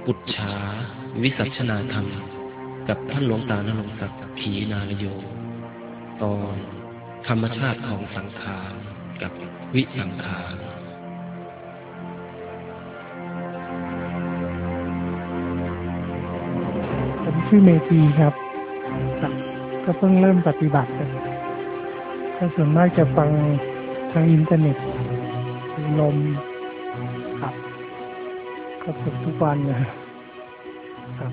ปุจฉาวิสัชนาธรรมกับท่านหลวงตาณรงค์ศักดิ์ขีณาลโยตอนธรรมชาติของสังขารกับวิสังขารผมชื่อเมธีครับก็เพิ่งเริ่มปฏิบัติก็ส่วนมากจะฟังทางอินเทอร์เน็ตลมครับก็ฝึกทุกวันนะครับ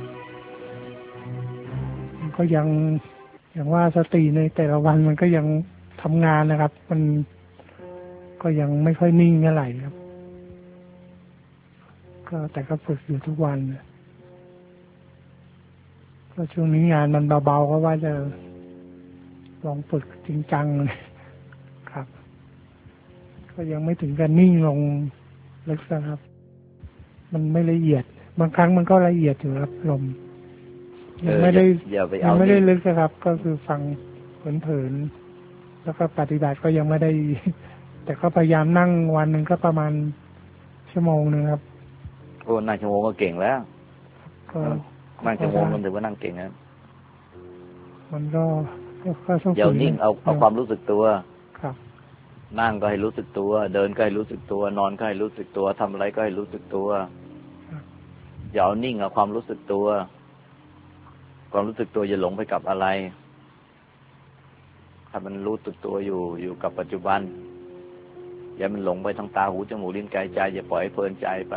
มันก็ยังอย่างว่าสติในแต่ละวันมันก็ยังทำงานนะครับมันก็ยังไม่ค่อยนิ่งเท่าไหร่ครับก็แต่ก็ฝึกอยู่ทุกวันก็ช่วงนี้งานมันเบาๆก็ว่าจะลองฝึกจริงจังเลยครับก็ยังไม่ถึงกับนิ่งลงลึกนะครับมันไม่ละเอียดบางครั้งมันก็ละเอียดอยู่ครับลมยังไม่ได้ลึกนะครับก็คือฟังเผินๆแล้วก็ปฏิบัติก็ยังไม่ได้แต่ก็พยายามนั่งวันหนึ่งก็ประมาณชั่วโมงนึงครับโอ้นั่งชั่วโมงก็เก่งแล้วก็นั่งชั่วโมงมันถือว่านั่งเก่งนะมันก็เดี๋ยวนิ่งเอาความรู้สึกตัวครับนั่งก็ให้รู้สึกตัวเดินก็ให้รู้สึกตัวนอนก็ให้รู้สึกตัวทำอะไรก็ให้รู้สึกตัวอย่าเอานิ่งเอาความรู้สึกตัวความรู้สึกตัวอย่าหลงไปกับอะไรถ้ามันรู้สึกตัวอยู่กับปัจจุบันอย่ามันหลงไปทางตาหูจมูกลิ้นกายใจอย่าปล่อยให้เพลินใจไป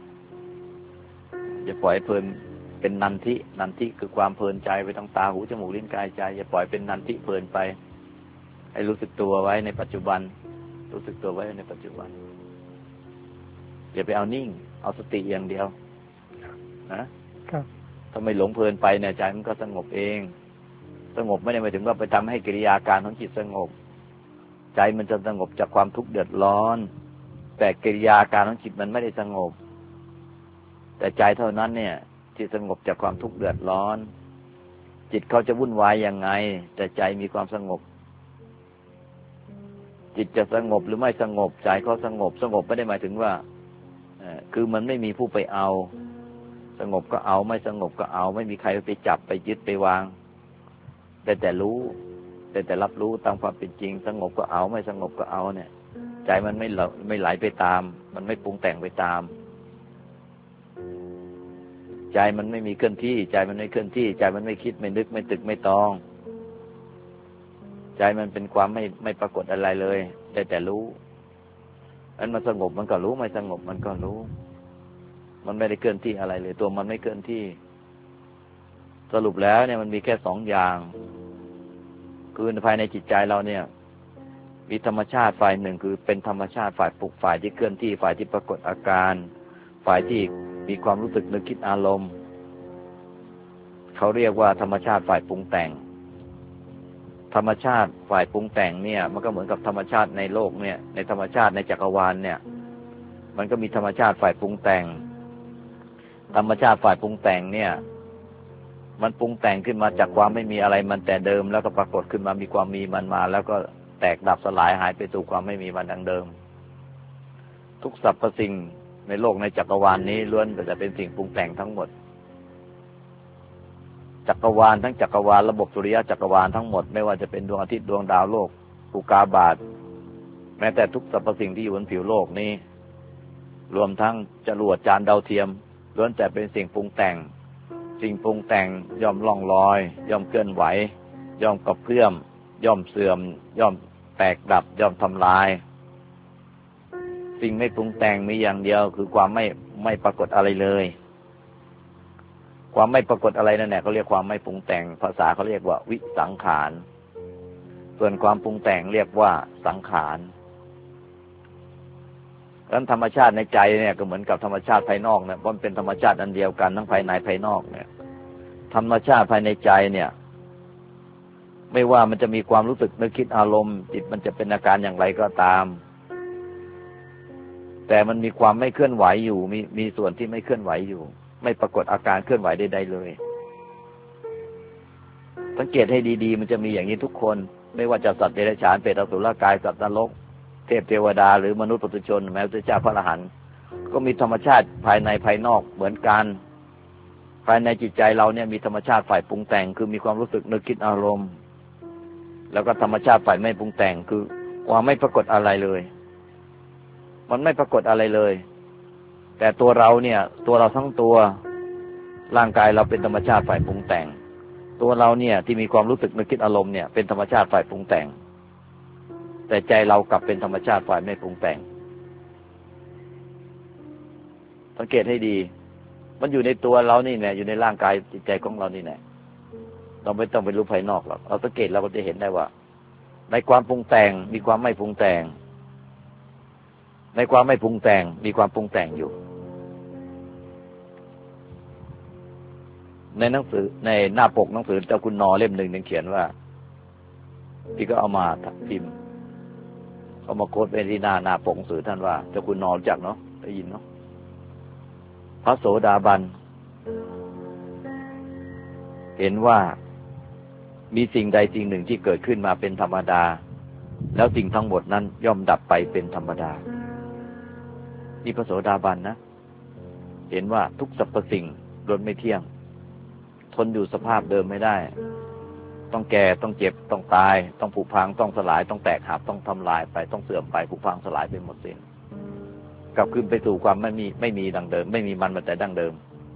อย่าปล่อยให้เพลินเป็นนันทิคือความเพลินใจไปทางตาหูจมูกลิ้นกายใจอย่าปล่อยเป็นนันทิเพลินไปให้รู้สึกตัวไว้ในปัจจุบันรู้สึกตัวไว้ในปัจจุบันอย่าไปเอานิ่งเอาสติอย่างเดียวนะครับถ้าไม่หลงเพลินไปเนี่ยใจมันก็สงบเองสงบไม่ได้หมายถึงว่าไปทำให้กิริยาการของจิตสงบใจมันจะสงบจากความทุกข์เดือดร้อนแต่กิริยาการของจิตมันไม่ได้สงบแต่ใจเท่านั้นเนี่ยที่สงบจากความทุกข์เดือดร้อนจิตเขาจะวุ่นวายยังไงแต่ใจมีความสงบจิตจะสงบหรือไม่สงบใจเขาสงบไม่ได้หมายถึงว่าคือมันไม่มีผู้ไปเอาสงบก็เอาไม่สงบก็เอาไม่มีใครไปจับไปยึดไปวางแต่รู้แต่รับรู้ตามความเป็นจริงสงบก็เอาไม่สงบก็เอาเนี่ยใจมันไม่ไหลไปตามมันไม่ปรุงแต่งไปตามใจมันไม่มีเคลื่อนที่ใจมันไม่เคลื่อนที่ใจมันไม่คิดไม่นึกไม่ตึกไม่ตองใจมันเป็นความไม่ปรากฏอะไรเลยแต่รู้อันมันสงบมันก็รู้ไม่สงบมันก็รู้มันไม่ได้เคลื่อนที่อะไรเลยตัวมันไม่เคลื่อนที่สรุปแล้วเนี่ยมันมีแค่สองอย่างคือภายในจิตใจเราเนี่ยมีธรรมชาติฝ่ายหนึ่งคือเป็นธรรมชาติฝ่ายปลุกฝ่ายที่เคลื่อนที่ฝ่ายที่ปรากฏอาการฝ่ายที่มีความรู้สึกนึกคิดอารมณ์เขาเรียกว่าธรรมชาติฝ่ายปรุงแต่งธรรมชาติฝ่ายปรุงแต่งเนี่ยมันก็เหมือนกับธรรมชาติในโลกเนี่ยในธรรมชาติในจักรวาลเนี่ยมันก็มีธรรมชาติฝ่ายปรุงแต่งธรรมชาติฝ่ายปรุงแต่งเนี่ยมันปรุงแต่งขึ้นมาจากความไม่มีอะไรมันแต่เดิมแล้วก็ปรากฏขึ้นมามีความมีมันมาแล้วก็แตกดับสลายหายไปสู่ความไม่มีมันดังเดิมทุกสรรพสิ่งในโลกในจักรวาลนี้ล้วนแต่จะเป็นสิ่งปรุงแต่งทั้งหมดจักรวาลทั้งจักรวาลระบบสุริยะจักรวาลทั้งหมดไม่ว่าจะเป็นดวงอาทิตย์ดวงดาวโลกอุกาบาตแม้แต่ทุกสรรพสิ่งที่อยู่บนผิวโลกนี้รวมทั้งจรวดจานดาวเทียมล้วนแต่เป็นสิ่งปรุงแต่งสิ่งปรุงแต่งย่อมล่องลอยย่อมเคลื่อนไหวย่อมกระเพื่อมย่อมเสื่อมย่อมแตกดับย่อมทำลายสิ่งไม่ปรุงแต่งมีอย่างเดียวคือความไม่ปรากฏอะไรเลยความไม่ปรากฏอะไรนั่นแหละเขาเรียกความไม่ปรุงแต่งภาษาเขาเรียกว่าวิสังขารส่วนความปรุงแต่งเรียกว่าสังขารดังนั้นธรรมชาติในใจเนี่ยก็เหมือนกับธรรมชาติภายนอกเนี่ยมันเป็นธรรมชาติอันเดียวกันทั้งภายในภายนอกเนี่ยธรรมชาติภายในใจเนี่ยไม่ว่ามันจะมีความรู้สึกนึกคิดอารมณ์จิตมันจะเป็นอาการอย่างไรก็ตามแต่มันมีความไม่เคลื่อนไหวอยู่มีส่วนที่ไม่เคลื่อนไหวอยู่ไม่ปรากฏอาการเคลื่อนไหวใดๆเลยสังเกตให้ดีๆมันจะมีอย่างนี้ทุกคนไม่ว่าจะสัตว์เดรัจฉานเปรตอสุรกายสัตว์นรกเทพเทวดาหรือมนุษย์ปุถุชนแม้พระเจ้าพระอรหันต์ก็มีธรรมชาติภายในภายนอกเหมือนกันภายในจิตใจเราเนี่ยมีธรรมชาติฝ่ายปรุงแต่งคือมีความรู้สึกนึกคิดอารมณ์แล้วก็ธรรมชาติฝ่ายไม่ปรุงแต่งคือความไม่ปรากฏอะไรเลยมันไม่ปรากฏอะไรเลยแต่ตัวเราเนี่ยตัวเราทั้งตัวร่างกายเราเป็นธรรมชาติฝ่ายปรุงแต่งตัวเราเนี่ยที่มีความรู้สึกนึกคิดอารมณ์เนี่ยเป็นธรรมชาติฝ่ายปรุงแต่งแต่ใจเรากลับเป็นธรรมชาติฝ่ายไม่ปรุงแต่งสังเกตให้ดีมันอยู่ในตัวเรานี่แหละอยู่ในร่างกายจิตใจของเรานี่แหละเราไม่ต้องไปรู้ภายนอกหรอกเราสังเกตเราก็จะเห็นได้ว่าในความปรุงแต่งมีความไม่ปรุงแต่งในความไม่ปรุงแต่งมีความปรุงแต่งอยู่ในหนังสือในหน้าปกหนังสือเจ้าคุณนอเล่มหนึ่งเขียนว่าที่ก็เอามาพิมพ์เอามาโค้ดไว้ที่หน้าปกหนังสือท่านว่าเจ้าคุณนอรู้จักเนาะได้ยินเนาะพระโสดาบันเห็นว่ามีสิ่งใดสิ่งหนึ่งที่เกิดขึ้นมาเป็นธรรมดาแล้วสิ่งทั้งหมดนั้นย่อมดับไปเป็นธรรมดานี่พระโสดาบันนะเห็นว่าทุกสรรพสิ่งล้วนไม่เที่ยงทนอยู่สภาพเดิมไม่ได้ต้องแก่ต้องเจ็บต้องตายต้องผุพังต้องสลายต้องแตกหักต้องทำลายไปต้องเสื่อมไปผุพังสลายไปหมดสิ้นกลับคืนไปสู่ความไม่มีดังเดิมไม่มีมันแต่ดั้งเดิม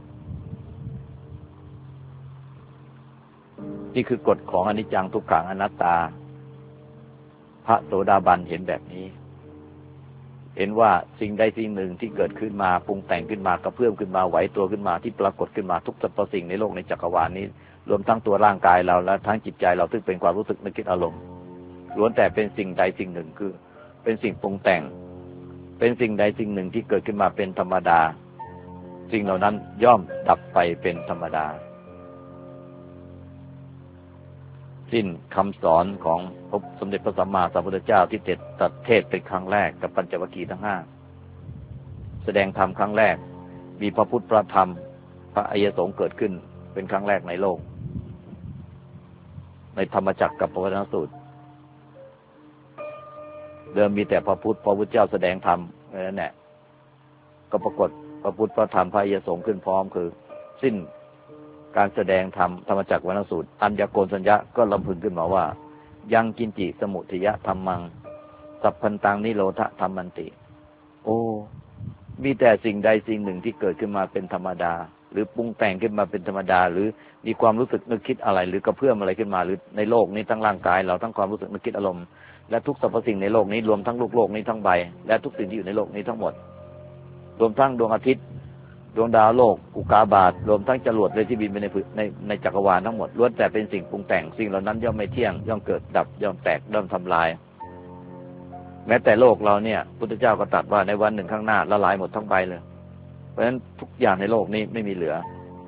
นี่คือกฎของอนิจจังทุกขังอนัตตาพระโสดาบันเห็นแบบนี้เห็นว่าสิ่งใดสิ่งหนึ่งที่เกิดขึ้นมาปรุงแต่งขึ้นมากระเพื่อมขึ้นมาไหวตัวขึ้นมาที่ปรากฏขึ้นมาทุกสรรพสิ่งในโลกในจักรวาลนี้รวมทั้งตัวร่างกายเราและทั้งจิตใจเราซึ่งเป็นความรู้สึกนึกคิดอารมณ์ล้วนแต่เป็นสิ่งใดสิ่งหนึ่งคือเป็นสิ่งปรุงแต่งเป็นสิ่งใดสิ่งหนึ่งที่เกิดขึ้นมาเป็นธรรมดาสิ่งเหล่านั้นย่อมดับไปเป็นธรรมดาสิ้นคำสอนของพระสมเด็จพระสัมมาสัมพุทธเจ้าที่ตัดเทศเป็นครั้งแรกกับปัญจวัคคีย์ทั้งห้าแสดงธรรมครั้งแรกมีพระพุทธพระธรรมพระอริยสงฆ์เกิดขึ้นเป็นครั้งแรกในโลกในธรรมจักรกับปวัตตนสูตรเดิมมีแต่พระพุทธเจ้าแสดงธรรมนั่นแหละก็ปรากฏพระพุทธพระธรรมพระอริยสงฆ์ขึ้นพร้อมคือสิ้นการแสดงธรรมธรรมจักรวรรณสูตรอัญญโกณทัญญะก็ลำพึงขึ้นมาว่ายังกินจิสมุทยะธัมมังสัพพันตังนิโรธธัมมันติโอ้มีแต่สิ่งใดสิ่งหนึ่งที่เกิดขึ้นมาเป็นธรรมดาหรือปรุงแต่งขึ้นมาเป็นธรรมดาหรือมีความรู้สึกนึกคิดอะไรหรือกระเพื่อมอะไรขึ้นมาหรือในโลกนี้ทั้งร่างกายเราทั้งความรู้สึกนึกคิดอารมณ์และทุกสรรพสิ่งในโลกนี้รวมทั้งโลกนี้ทั้งใบและทุกสิ่งที่อยู่ในโลกนี้ทั้งหมดรวมทั้งดวงอาทิตย์ดวงดาวโลกอุกกาบาตรวมทั้งจรวดเลยที่บินไปในจักรวาลทั้งหมดล้วนแต่เป็นสิ่งปรุงแต่งสิ่งเหล่านั้นย่อมไม่เที่ยงย่อมเกิดดับย่อมแตกย่อมทำลายแม้แต่โลกเราเนี่ยพุทธเจ้าก็ตรัสว่าในวันหนึ่งข้างหน้าละลายหมดทั้งใบเลยเพราะฉะนั้นทุกอย่างในโลกนี้ไม่มีเหลือ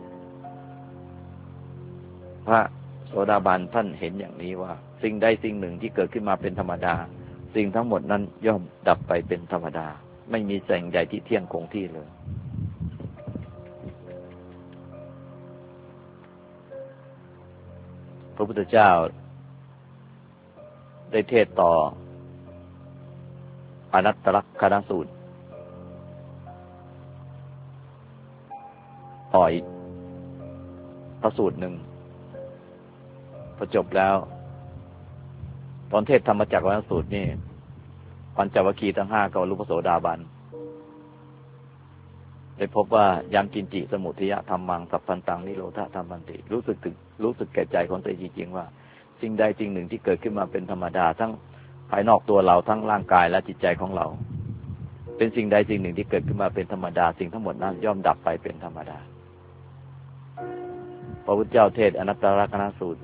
พระโสดาบันท่านเห็นอย่างนี้ว่าสิ่งใดสิ่งหนึ่งที่เกิดขึ้นมาเป็นธรรมดาสิ่งทั้งหมดนั้นย่อมดับไปเป็นธรรมดาไม่มีสิ่งใดที่เที่ยงคงที่เลยพระพุทธเจ้าได้เทศต่ออนัตตลักษณสูตรต่ออีกพระสูตรหนึ่งพอจบแล้วตอนเทศธรรมจักรวรรณสูตรนี่ปัญจวัคคีย์ทั้งห้าก็รู้พระโสดาบันได้พบว่ายังกินจิสมุทยะธัมมังสัพพันตังนิโรธธัมมันติรู้สึกแก่ใจของตัวจริงๆว่าสิ่งใดสิ่งหนึ่งที่เกิดขึ้นมาเป็นธรรมดาทั้งภายนอกตัวเราทั้งร่างกายและจิตใจของเราเป็นสิ่งใดสิ่งหนึ่งที่เกิดขึ้นมาเป็นธรรมดาสิ่งทั้งหมดนั้นย่อมดับไปเป็นธรรมดาพระพุทธเจ้าเทศอนัตตลักษณสูตร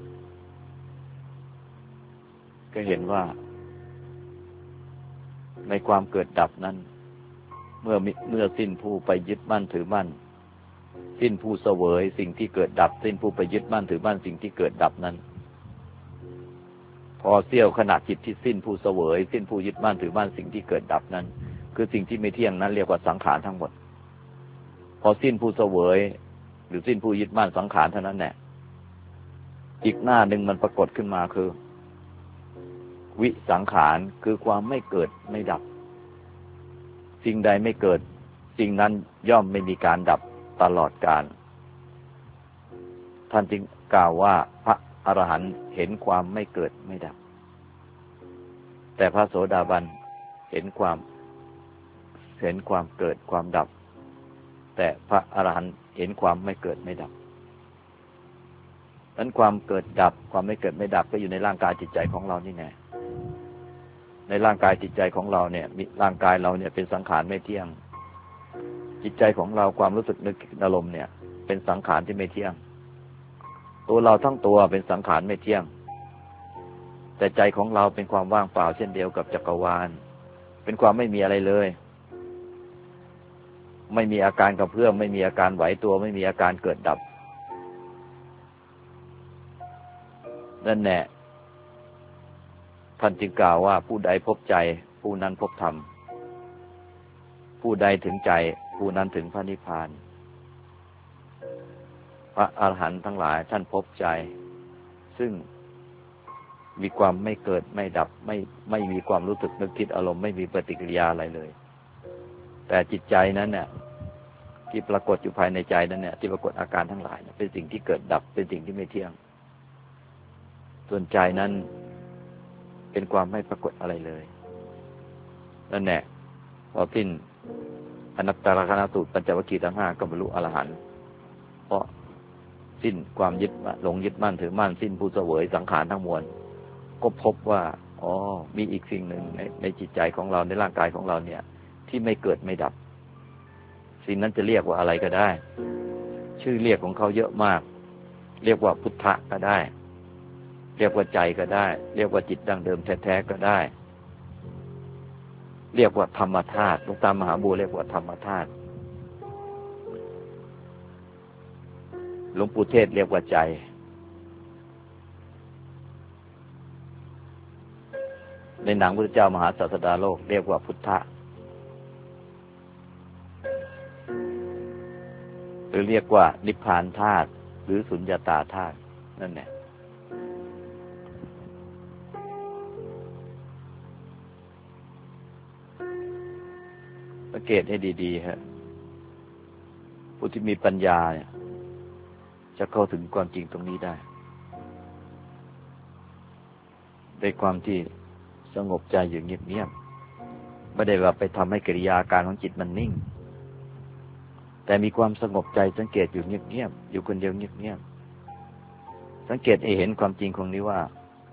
ก็เห็นว่าในความเกิดดับนั้นเมื่อสิ้นผู้ไปยึดมั่นถือมั่นสิ้นผู้เสวยสิ่งที่เกิดดับสิ้นผู้ไปยึดมั่นถือมั่นสิ่งที่เกิดดับนั้นพอเสี้ยวขณะจิตที่สิ้นผู้เสวยสิ้นผู้ยึดมั่นถือมั่นสิ่งที่เกิดดับนั้นคือสิ่งที่ไม่เที่ยงนั้นเรียกว่าสังขารทั้งหมดพอสิ้นผู้เสวยหรือสิ้นผู้ยึดมั่นสังขารเท่านั้นแหละอีกหน้าหนึ่งมันปรากฏขึ้นมาคือวิสังขารคือความไม่เกิดไม่ดับสิ่งใดไม่เกิดสิ่งนั้นย่อมไม่มีการดับตลอดกาลท่านจึงกล่าวว่าพระอรหันต์เห็นความไม่เกิดไม่ดับแต่พระโสดาบันเห็นความเกิดความดับแต่พระอรหันต์เห็นความไม่เกิดไม่ดับนั้นความเกิดดับความไม่เกิดไม่ดับก็อยู่ในร่างกายจิตใจของเรานี่แน่ในร่างกายจิตใจของเราเนี่ยมีร่างกายเราเนี่ยเป็นสังขารไม่เที่ยงจิตใจของเราความรู้สึกนึกอารมณ์เนี่ยเป็นสังขารที่ไม่เที่ยงตัวเราทั้งตัวเป็นสังขารไม่เที่ยงแต่ใจของเราเป็นความว่างเปล่าเช่นเดียวกับจักรวาลเป็นความไม่มีอะไรเลยไม่มีอาการกระเพื่อมไม่มีอาการไหวตัวไม่มีอาการเกิดดับนั่นแหละท่านจึงกล่าวว่าผู้ใดพบใจผู้นั้นพบธรรมผู้ใดถึงใจผู้นั้นถึงพระนิพพานพระอรหันต์ทั้งหลายท่านพบใจซึ่งมีความไม่เกิดไม่ดับไม่มีความรู้สึกนึกคิดอารมณ์ไม่มีปฏิกิริยาอะไรเลยแต่จิตใจนั้นเนี่ยที่ปรากฏอยู่ภายในใจนั้นเนี่ยที่ปรากฏอาการทั้งหลายเป็นสิ่งที่เกิดดับเป็นสิ่งที่ไม่เที่ยงส่วนใจนั้นเป็นความไม่ปรากฏอะไรเลยนั่นแหละพอสิ้นอนัตตลกนสูตรปัญจวัคคีย์ทั้ง 5ก็บรรลุอรหันต์เพราะสิ้นความยึดหลงยึดมั่นถือมั่นสิ้นผู้เสวยสังขารทั้งมวลก็พบว่าอ๋อมีอีกสิ่งหนึ่งในจิตใจของเราในร่างกายของเราเนี่ยที่ไม่เกิดไม่ดับสิ่งนั้นจะเรียกว่าอะไรก็ได้ชื่อเรียกของเขาเยอะมากเรียกว่าพุทธะก็ได้เรียกว่าใจก็ได้เรียกว่าจิตดั้งเดิมแท้ๆก็ได้เรียกว่าธรรมธาตุหลวงตามหาบัวเรียกว่าธรรมธาตุหลวงปู่เทศเรียกว่าใจในหนังพุทธเจ้ามหาศาสดาโลกเรียกว่าพุทธะหรือเรียกว่านิพพานธาตุหรือสุญญตาธาตุนั่นแหละสังเกตให้ดีๆฮะผู้ที่มีปัญญาเนี่ยจะเข้าถึงความจริงตรงนี้ได้ด้วยความที่สงบใจอยู่เงียบๆไม่ได้ว่าไปทำให้กิริยาการของจิตมันนิ่งแต่มีความสงบใจสังเกตอยู่เงียบๆอยู่คนเดียวเงียบๆสังเกตเห็นความจริงของนี้ว่า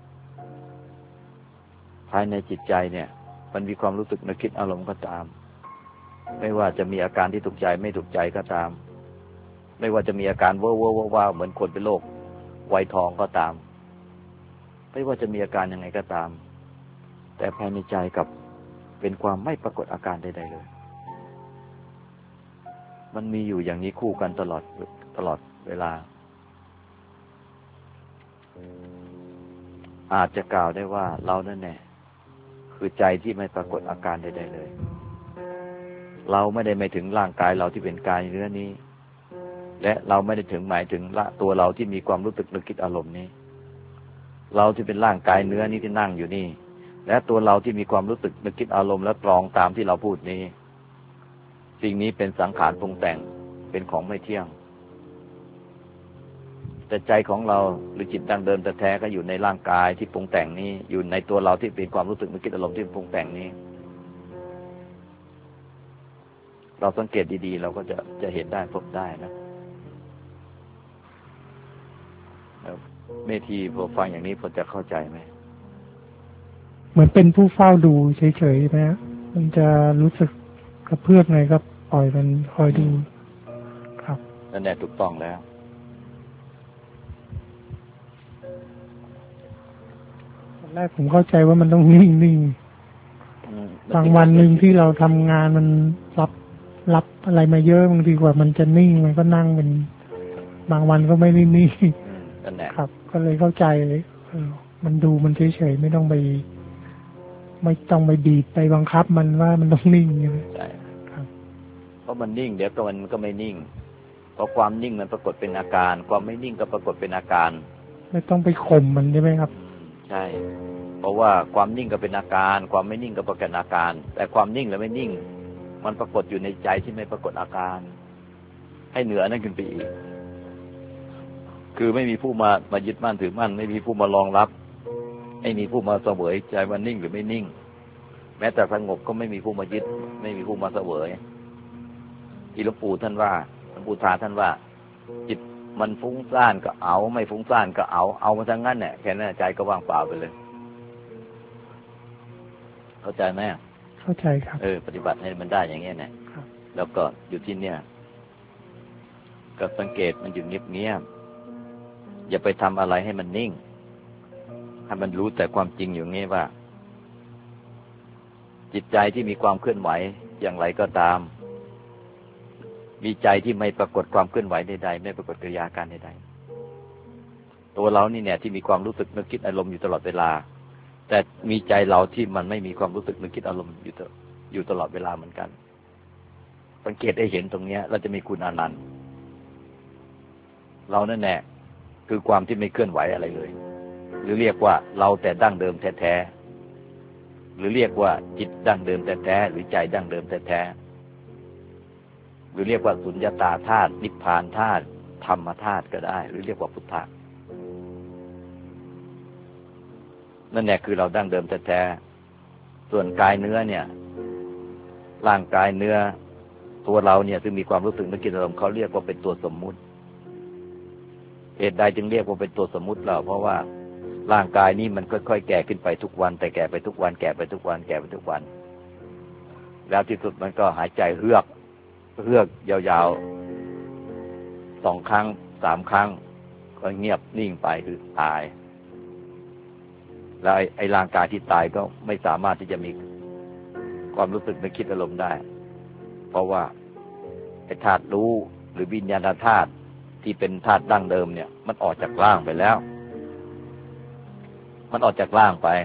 ภายในจิตใจเนี่ยมันมีความรู้สึกนึกคิดอารมณ์ก็ตามไม่ว่าจะมีอาการที่ถูกใจไม่ถูกใจก็ตามไม่ว่าจะมีอาการว้าวๆๆเหมือนคนเป็นโรคไวทองก็ตามไม่ว่าจะมีอาการยังไงก็ตามแต่ภายในใจกับเป็นความไม่ปรากฏอาการใดๆเลยมันมีอยู่อย่างนี้คู่กันตลอดเวลาอาจจะกล่าวได้ว่าเรานั่นแหละคือใจที่ไม่ปรากฏอาการใดๆเลยเราไม่ได้หมายถึงร่างกายเราที่เป็นกายเนื้อนี้และเราไม่ได้ถึงหมายถึงตัวเราที่มีความรู้สึกนึกคิดอารมณ์นี้เราที่เป็นร่างกายเนื้อนี้ที่นั่งอยู่นี่และตัวเราที่มีความรู้สึกนึกคิดอารมณ์และตรองตามที่เราพูดนี้สิ่งนี้เป็นสังขารปรุงแต่งเป็นของไม่เที่ยงแต่ใจของเราหรือจิตดั้งเดิมแท้ๆก็อยู่ในร่างกายที่ปรุงแต่งนี้อยู่ในตัวเราที่เป็นความรู้สึกนึกคิดอารมณ์ที่ปรุงแต่งนี้เราสังเกตดีๆเราก็จะเห็นได้พบได้นะเมธีพอฟังอย่างนี้พอจะเข้าใจไหมเหมือนเป็นผู้เฝ้าดูเฉยๆไหมฮะมันจะรู้สึกกระเพื่อมไงก็ปล่อยมันคอยดูครับนั่นแหละถูกต้องแล้วตอนแรกผมเข้าใจว่ามันต้องนิ่งๆบางวันหนึ่งที่เราทำงานมันรับอะไรมาเยอะบางทีกว่ามันจะนิ่งมันก็นั่งเป็นบางวันก็ไม่นิ่งนั่นแหละครับก็เลยเข้าใจเลยมันดูมันเฉยๆไม่ต้องไปบีบไปบังคับมันว่ามันต้องนิ่งใช่ครับเพราะมันนิ่งเดี๋ยวก็มันก็ไม่นิ่งเพราะความนิ่งมันปรากฏเป็นอาการความไม่นิ่งก็ปรากฏเป็นอาการไม่ต้องไปข่มมันใช่ไหมครับใช่เพราะว่าความนิ่งก็เป็นอาการความไม่นิ่งก็ปรากฏอาการแต่ความนิ่งและไม่นิ่งมันปรากฏอยู่ในใจที่ไม่ปรากฏอาการให้เหนือนั่นขึ้นไปอีกคือไม่มีผู้มายึดมั่นถือมั่นไม่มีผู้มารองรับไม่มีผู้มาเสวยใจว่านิ่งหรือไม่นิ่งแม้แต่สงบก็ไม่มีผู้มายึดไม่มีผู้มาเสวยที่หลวงปู่ท่านว่าหลวงปู่ทาท่านว่าจิตมันฟุ้งซ่านก็เอาไม่ฟุ้งซ่านก็เอามาทั้งนั้นเนี่ยแค่นั้นใจก็ว่างเปล่าไปเลยเข้าใจไหมเข้าใจครับปฏิบัติให้มันได้อย่างเงี้ยนะแล้วก็อยู่ที่เนี่ยก็สังเกตมันอยู่เงียบๆอย่าไปทำอะไรให้มันนิ่งให้มันรู้แต่ความจริงอยู่งี้ว่าจิตใจที่มีความเคลื่อนไหวอย่างไรก็ตามมีใจที่ไม่ปรากฏความเคลื่อนไหวใดๆไม่ปรากฏกิริยาการใดๆตัวเรานี่เนี่ยที่มีความรู้สึกนึกคิดอารมณ์อยู่ตลอดเวลาแต่มีใจเราที่มันไม่มีความรู้สึกนึกคิดอารมณ์อยู่ตลอดเวลาเหมือนกันสังเกตได้เห็นตรงนี้เราจะมีคุณอนันต์เรานั่นแหละคือความที่ไม่เคลื่อนไหวอะไรเลยหรือเรียกว่าเราแต่ดั้งเดิมแท้ๆหรือเรียกว่าจิตดั้งเดิมแท้ๆหรือใจดั้งเดิมแท้ๆหรือเรียกว่าสุญญตาธาตุนิพพานธาตุธรรมธาตุก็ได้หรือเรียกว่าพุทธะนั่นแหละคือเราดั้งเดิมแท้ๆส่วนกายเนื้อเนี่ยร่างกายเนื้อตัวเราเนี่ยซึ่งมีความรู้สึกนึกคิดอารมณ์เขาเรียกว่าเป็นตัวสมมุติเหตุใดจึงเรียกว่าเป็นตัวสมมุติเราเพราะว่าร่างกายนี้มันค่อยๆแก่ขึ้นไปทุกวันแต่แก่ไปทุกวันแก่ไปทุกวันแก่ไปทุกวันแล้วที่สุดมันก็หายใจเฮือกยาวๆ2 ครั้ง 3 ครั้งก็เงียบนิ่งไปคือตายแล้วไอ้ร่างกายที่ตายก็ไม่สามารถที่จะมีความรู้สึกนึกคิดอารมณ์ได้เพราะว่าไอ้ธาตุรู้หรือวิญญาณธาตุที่เป็นธาตุดั้งเดิมเนี่ยมันออกจากร่างไปแล้วมันออกจากร่างไป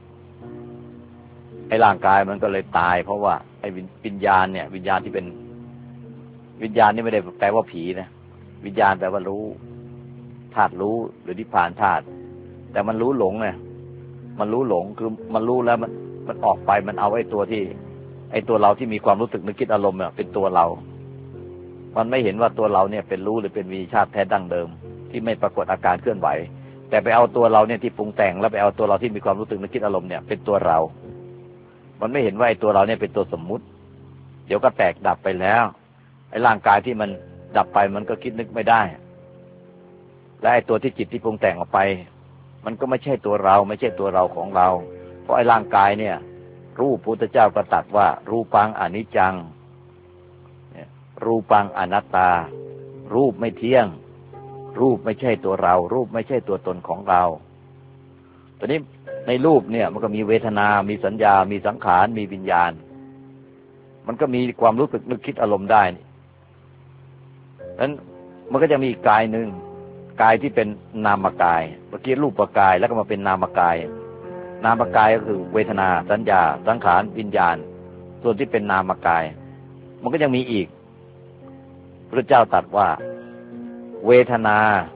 ไอ้ร่างกายมันก็เลยตายเพราะว่าไอ้วิญญาณเนี่ยวิญญาณที่เป็นวิญญาณนี่ไม่ได้แปลว่าผีนะวิญญาณแปลว่ารู้ธาตุรู้หรือนิพพานธาตุแต่มันรู้หลงไงมันรู้หลงคือมันรู้แล้วมันออกไปมันเอาไอ้ตัวเราที่มีความรู้สึกนึกคิดอารมณ์เนี่ยเป็นตัวเรามันไม่เห็นว่าตัวเราเนี่ยเป็นรู้หรือเป็นวิชาติแท้ดั้งเดิมที่ไม่ปรากฏอาการเคลื่อนไหวแต่ไปเอาตัวเราเนี่ยที่ปรุงแต่งแล้วไปเอาตัวเราที่มีความรู้สึกนึกคิดอารมณ์เนี่ยเป็นตัวเรามันไม่เห็นว่าไอ้ตัวเราเนี่ยเป็นตัวสมมุติเดี๋ยวก็แตกดับไปแล้วไอ้ร่างกายที่มันดับไปมันก็คิดนึกไม่ได้และไอ้ตัวที่จิตที่ปรุงแต่งออกไปมันก็ไม่ใช่ตัวเราไม่ใช่ตัวเราของเราเพราะไอ้ร่างกายเนี่ยรูปพุทธเจ้าก็ตรัสว่ารูปังอนิจจังรูปังอนัตตารูปไม่เที่ยงรูปไม่ใช่ตัวเรารูปไม่ใช่ตัวตนของเราตอนนี้ในรูปเนี่ยมันก็มีเวทนามีสัญญามีสังขารมีวิญญาณมันก็มีความรู้สึกนึกคิดอารมณ์ได้นั้นมันก็จะมีอีกกายหนึ่งกายที่เป็นนามกายเมื่อกี้รูปกายแล้วก็มาเป็นนามกายนามกายก็คือเวทนาสัญญาสังขารวิญญาณส่วนที่เป็นนามกายมันก็ยังมีอีกพระเจ้าตรัสว่าเวทนา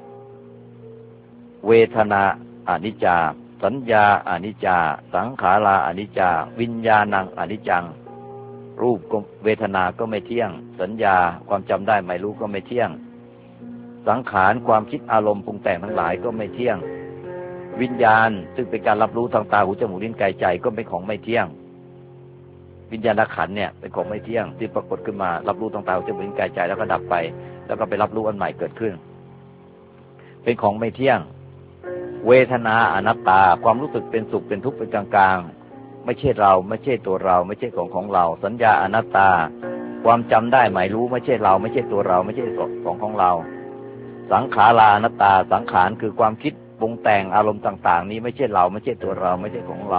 อนิจจาสัญญาอนิจจาสังขาราอนิจจาวิญญาณังอนิจจังรูปก็เวทนาก็ไม่เที่ยงสัญญาความจำได้หมายรู้ก็ไม่เที่ยงสังขารความคิดอารมณ์ปรุงแต่งทั้งหลายก็ไม่เที่ยงวิญญาณซึ่งเป็นการรับรู้ทางตาหูจมูกลิ้นกายใจก็เป็นของไม่เที่ยงวิญญาณขันธ์เนี่ยเป็นของไม่เที่ยงที่ปรากฏขึ้นมารับรู้ทางตาหูจมูกลิ้นกายใจแล้วก็ดับไปแล้วก็ไปรับรู้อันใหม่เกิดขึ้นเป็นของไม่เที่ยงเวทนาอนัตตาความรู้สึกเป็นสุขเป็นทุกข์เป็นกลางๆไม่ใช่เราไม่ใช่ตัวเราไม่ใช่ของเราสัญญาอนัตตาความจำได้หมายรู้ไม่ใช่เราไม่ใช่ตัวเราไม่ใช่ของเราสังขาราอนัตตาสังขารคือความคิดปรุงแต่งอารมณ์ต่างๆนี้ไม่ใช่เราไม่ใช่ตัวเราไม่ใช่ของเรา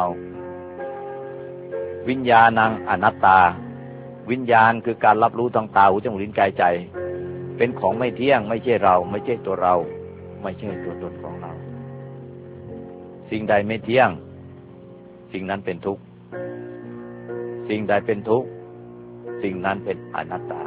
วิญญาณังอนัตตาวิญญาณคือการรับรู้ทางตาหูจมูกลิ้นกายใจเป็นของไม่เที่ยงไม่ใช่เราไม่ใช่ตัวเราไม่ใช่ตัวตนของเราสิ่งใดไม่เที่ยงสิ่งนั้นเป็นทุกข์สิ่งใดเป็นทุกข์สิ่งนั้นเป็นอนัตตา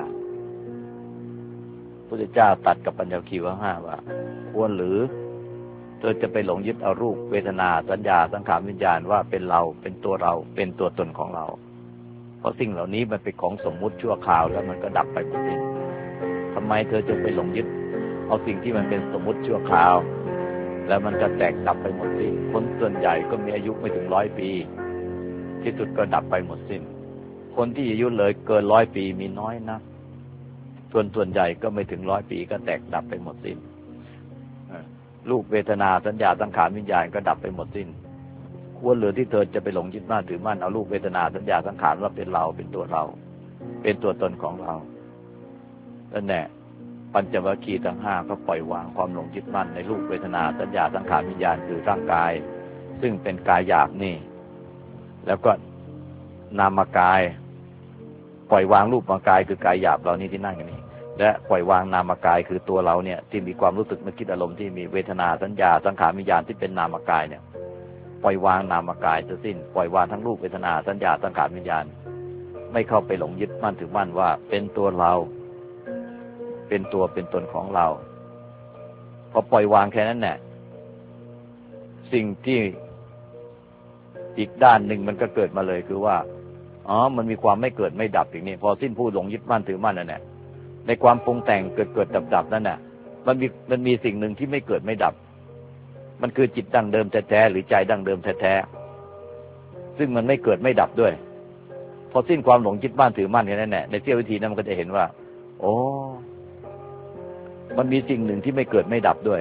พระพุทธเจ้าตรัสกับปัญญาคีวห้าว่าควรหรือเธอจะไปหลงยึดเอารูปเวทนาสัญญาสังขารวิญญาณว่าเป็นเราเป็นตัวเราเป็นตัวตนของเราเพราะสิ่งเหล่านี้มันเป็นของสมมุติชั่วคราวแล้วมันก็ดับไปหมดเองทำไมเธอจึงไปหลงยึดเอาสิ่งที่มันเป็นสมมุติชั่วคราวแล้วมันก็แตกดับไปหมดสิ้นคนส่วนใหญ่ก็มีอายุไม่ถึง100 ปีที่สุดก็ดับไปหมดสิ้นคนที่อายุเลยเกิน100 ปีมีน้อยนะส่วนใหญ่ก็ไม่ถึง100 ปีก็แตกดับไปหมดสิ้นรูปเวทนาสัญญาสังขารวิญญาณก็ดับไปหมดสิ้นควรเหลือที่เธอจะไปหลงยึดมั่นถือมั่นเอารูปเวทนาสัญญาสังขารว่าเป็นเราเป็นตัวเราเป็นตัวตนของเรานั่นแหละปัญจวัคคีย์ทั้ง5ก็ปล่อยวางความหลงยึดมั่นในรูปเวทนาสัญญาสังขารวิญญาณคือร่างกายซึ่งเป็นกายหยาบนี่แล้วก็นามกายปล่อยวางรูปกายคือกายหยาบเรานี่ที่นั่งอย่างนี้และปล่อยวางนามกายคือตัวเราเนี่ยที่มีความรู้สึกนึกคิดอารมณ์ที่มีเวทนาสัญญาสังขารวิญญาณที่เป็นนามกายเนี่ยปล่อยวางนามกายจะสิ้นปล่อยวางทั้งรูปเวทนาสัญญาสังขารวิญญาณไม่เข้าไปหลงยึดมั่นถือมั่นว่าเป็นตัวเราเป็นตัวเป็นตนของเราพอปล่อยวางแค่นั้นแหละสิ่งที่อีกด้านหนึ่งมันก็เกิดมาเลยคือว่ามันมีความไม่เกิดไม่ดับอย่างนี้พอสิ้นผู้หลงยึดมั่นถือมั่นนั่นแหละในความปรุงแต่งเกิดดับนั่นน่ะมันมีสิ่งหนึ่งที่ไม่เกิดไม่ดับมันคือจิตดั้งเดิมแท้ๆหรือใจดั้งเดิมแท้ๆซึ่งมันไม่เกิดไม่ดับด้วยพอสิ้นความหลงยึดมั่นถือมั่นแค่นั้นแหละในเสี้ยววิธีนั้นมันก็จะเห็นว่าโอ้มันมีสิ่งหนึ่งที่ไม่เกิดไม่ดับด้วย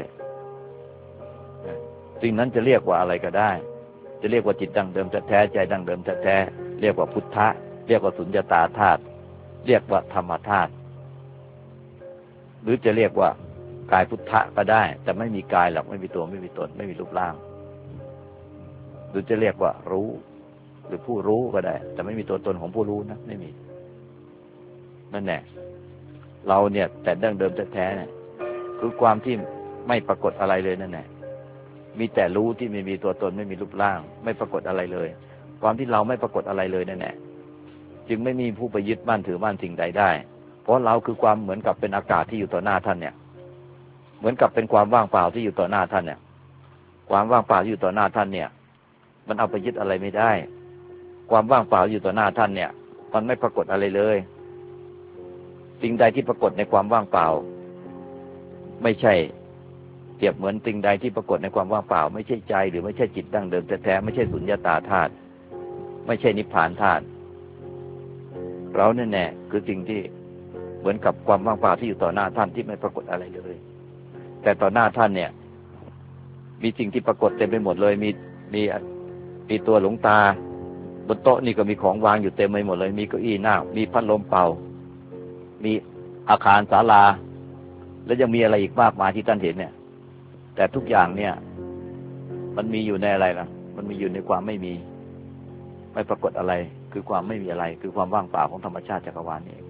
สิ่งนั้นจะเรียกว่าอะไรก็ได้จะเรียกว่าจิตดั้งเดิมแท้ๆใจดั้งเดิมแท้ๆเรียกว่าพุทธะเรียกว่าสุญญตาธาตุเรียกว่าธรรมธาตุหรือจะเรียกว่ากายพุทธะก็ได้แต่ไม่มีกายหรอกไม่มีตัวไม่มีตนไม่มีรูปร่างหรือจะเรียกว่ารู้หรือผู้รู้ก็ได้แต่ไม่มีตัวตนของผู้รู้นะไม่มีนั่นแหละเราเนี่ยแต่ดั้งเดิมแท้ๆเนี่ยคือความที่ไม่ปรากฏอะไรเลยนั่นแหละมีแต่รู้ที่ไม่มีตัวตนไม่มีรูปร่างไม่ปรากฏอะไรเลยความที่เราไม่ปรากฏอะไรเลยนั่นแหละจึงไม่มีผู้ไปยึดมั่นถือมั่นสิ่งใดได้เพราะเราคือความเหมือนกับเป็นอากาศที่อยู่ต่อหน้าท่านเนี่ยเหมือนกับเป็นความว่างเปล่าที่อยู่ต่อหน้าท่านเนี่ยความว่างเปล่าที่อยู่ต่อหน้าท่านเนี่ยมันเอาไปยึดอะไรไม่ได้ความว่างเปล่าอยู่ต่อหน้าท่านเนี่ยมันไม่ปรากฏอะไรเลยสิ่งใดที่ปรากฏในความว่างเปล่าไม่ใช่เปรียบเหมือนสิ่งใดที่ปรากฏในความว่างเปล่าไม่ใช่ใจหรือไม่ใช่จิตดั้งเดิมแท้ๆไม่ใช่สุญญตาธาตุไม่ใช่นิพพานธาตุเราแน่ๆคือสิ่งที่เหมือนกับความว่างเปล่าที่อยู่ต่อหน้าท่านที่ไม่ปรากฏอะไรเลยแต่ต่อหน้าท่านเนี่ยมีสิ่งที่ปรากฏเต็มไปหมดเลยมีตัวหลวงตาบนโต๊ะนี่ก็มีของวางอยู่เต็มไปหมดเลยมีเก้าอี้นั่งมีพัดลมเป่ามีอาคารศาลาแล้วยังมีอะไรอีกมากมายที่ท่านเห็นเนี่ยแต่ทุกอย่างเนี่ยมันมีอยู่ในอะไรล่ะมันมีอยู่ในความไม่มีไม่ปรากฏอะไรคือความไม่มีอะไรคือความว่างเปล่าของธรรมชาติจักรวาลนี่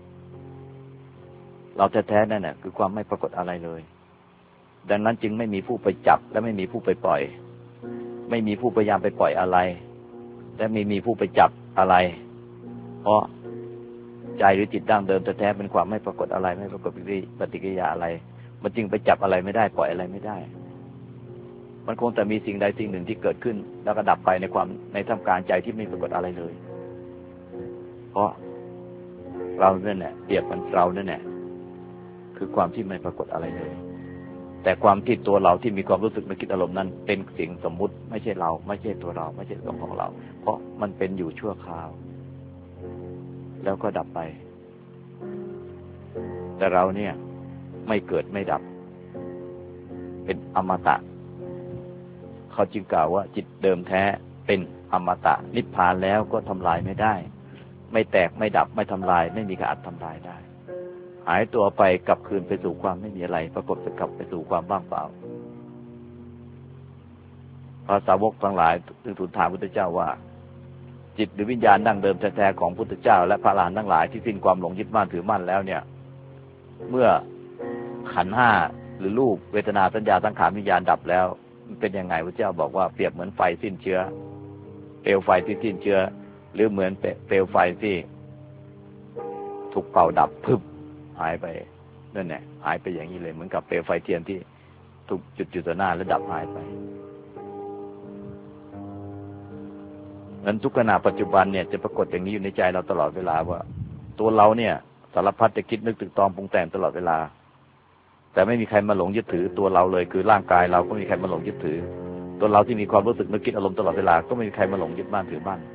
เราแท้ๆนั่นแหละคือความไม่ปรากฏอะไรเลยดังนั้นจึงไม่มีผู้ไปจับและไม่มีผู้ไปปล่อยไม่มีผู้พยายามไปปล่อยอะไรและไม่มีผู้ไปจับอะไรเพราะใจหรือจิตดั้งเดิมแท้ๆเป็นความไม่ปรากฏอะไรไม่ปรากฏปฏิกิริยาอะไรมันจึงไปจับอะไรไม่ได้ปล่อยอะไรไม่ได้มันคงแต่มีสิ่งใดสิ่งหนึ่งที่เกิดขึ้นแล้วก็ดับไปในท่ามกลางใจที่ไม่ปรากฏอะไรเลยเพราะเราเนี่ยแหละเปรียบมันเราเนี่ยแหละคือความที่ไม่ปรากฏอะไรเลยแต่ความที่ตัวเราที่มีความรู้สึกนึกคิดอารมณ์นั้นเป็นสิ่งสมมุติไม่ใช่เราไม่ใช่ตัวเราไม่ใช่ตัวของเราเพราะมันเป็นอยู่ชั่วคราวแล้วก็ดับไปแต่เราเนี่ยไม่เกิดไม่ดับเป็นอมตะเขาจึงกล่าวว่าจิตเดิมแท้เป็นอมตะนิพพานแล้วก็ทำลายไม่ได้ไม่แตกไม่ดับไม่ทำลายไม่มีการทำลายได้หายตัวไปกลับคืนไปสู่ความไม่มีอะไรปรากฏไปกลับไปสู่ความว่างเปล่าพระสาวกทั้งหลายจึงทูลถามพระพุทธเจ้าว่าจิตหรือวิญญาณดั้งเดิมแท้ๆของพระพุทธเจ้าและพระอรหันต์ทั้งหลายที่สิ้นความหลงยึดมั่นถือมั่นแล้วเนี่ยเมื่อขันธ์ห้าหรือรูปเวทนาสัญญาสังขารวิญญาณดับแล้วมันเป็นยังไงพระเจ้าบอกว่าเปรียบเหมือนไฟสิ้นเชื้อเปลวไฟที่สิ้นเชื้อหรือเหมือนเปลวไฟที่ถูกเป่าดับพึบหายไปนั่นแหละหายไปอย่างนี้เลยเหมือนกับเปลวไฟเทียนที่ถูกจุดอยู่ต่อหน้าแล้วดับหายไปนั้นทุกขณะปัจจุบันเนี่ยจะปรากฏอย่างนี้อยู่ในใจเราตลอดเวลาว่าตัวเราเนี่ยสารพัดจะคิดนึกตึกตองปรุงแต่งตลอดเวลาแต่ไม่มีใครมาหลงยึดถือตัวเราเลยคือร่างกายเราก็ไม่มีใครมาหลงยึดถือตัวเราที่มีความรู้สึกนึกคิดอารมณ์ตลอดเวลาก็ไม่มีใครมาหลงยึดบ้านถือบ้าน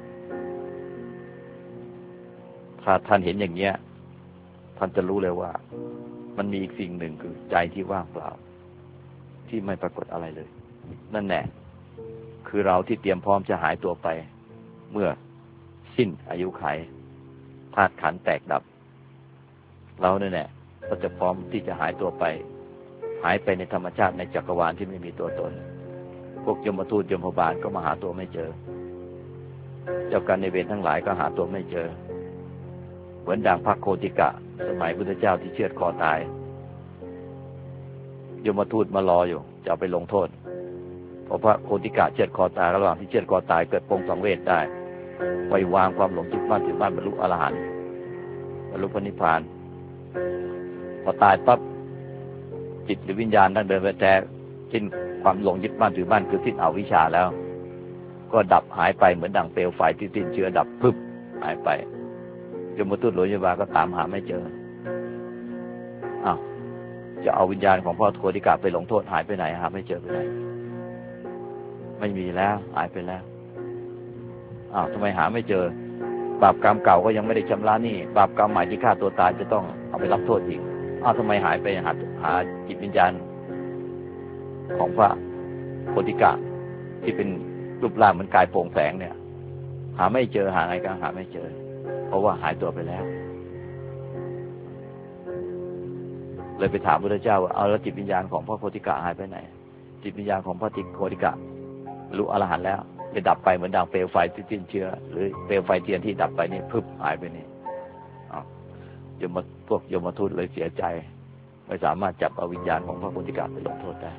ถ้าท่านเห็นอย่างเนี้ยท่านจะรู้เลยว่ามันมีอีกสิ่งหนึ่งคือใจที่ว่างเปล่าที่ไม่ปรากฏอะไรเลยนั่นแหละคือเราที่เตรียมพร้อมจะหายตัวไปเมื่อสิ้นอายุขัยธาตุขันธ์แตกดับเราเนี่ยแหละก็จะพร้อมที่จะหายตัวไปหายไปในธรรมชาติในจักรวาลที่ไม่มีตัวตนพวกยมทูตยมบาลก็มาหาตัวไม่เจอเจ้ากรรมนายเวรทั้งหลายก็หาตัวไม่เจอเหมือนดังพระโคติกะสมัยพุทธเจ้าที่เชือดคอตายยมทูตมารออยู่จะเอาไปลงโทษพอพระโคติกะเชือดคอตายระหว่างที่เชือดคอตายเกิดปงสังเวชได้ปล่อยวางความหลงยึดบ้านถือบ้านบรรลุอรหันต์บรรลุพระนิพพานพอตายปั๊บจิตหรือวิญญาณดั้งเดิมแท้สิ้นความหลงยึดบ้านถือบ้านคือสิ้นอวิชชาแล้วก็ดับหายไปเหมือนดั่งเปลวไฟที่สิ้นเชื้อดับปึ๊บหายไปยมทูตหลวงยมบาลก็ตามหาไม่เจออ้าวจะเอาวิญญาณของพ่อโคติกะไปลงโทษหายไปไหนหาไม่เจอไปไหนไม่มีแล้วหายไปแล้วอ้าวทำไมหาไม่เจอบาปกรรมเก่าก็ยังไม่ได้ชำระหนี้บาปกรรมใหม่ที่ฆ่าตัวตายจะต้องเอาไปรับโทษอีกอ้าวทำไมหายไปหาจิตวิญญาณของพระโคติกะที่เป็นรูปร่างเหมือนกายโปร่งแสงเนี่ยหาไม่เจอหาไงก็หาไม่เจอเพราะว่าหายตัวไปแล้วเลยไปถามพระพุทธเจ้าว่าเอาแล้วจิตวิญญาณของพระโคติกะหายไปไหนจิตวิญญาณของพระโคติกะรู้อรหันต์แล้วจะดับไปเหมือนดังเปลวไฟที่สิ้นเชื้อหรือเปลวไฟเทียนที่ดับไปนี่พึบหายไปนี่พวกยมทูตเลยเสียใจไม่สามารถจับเอาวิญญาณของพระโคติกะไปลงโทษได้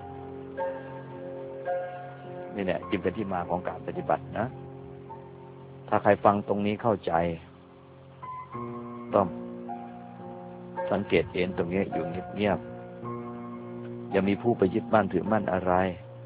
นี่แหละจึงเป็นที่มาของการปฏิบัตินะถ้าใครฟังตรงนี้เข้าใจต้องสังเกตเห็นตรงนี้อยู่เงียบๆอย่ามีผู้ไปยึดมั่นถือมั่นอะไร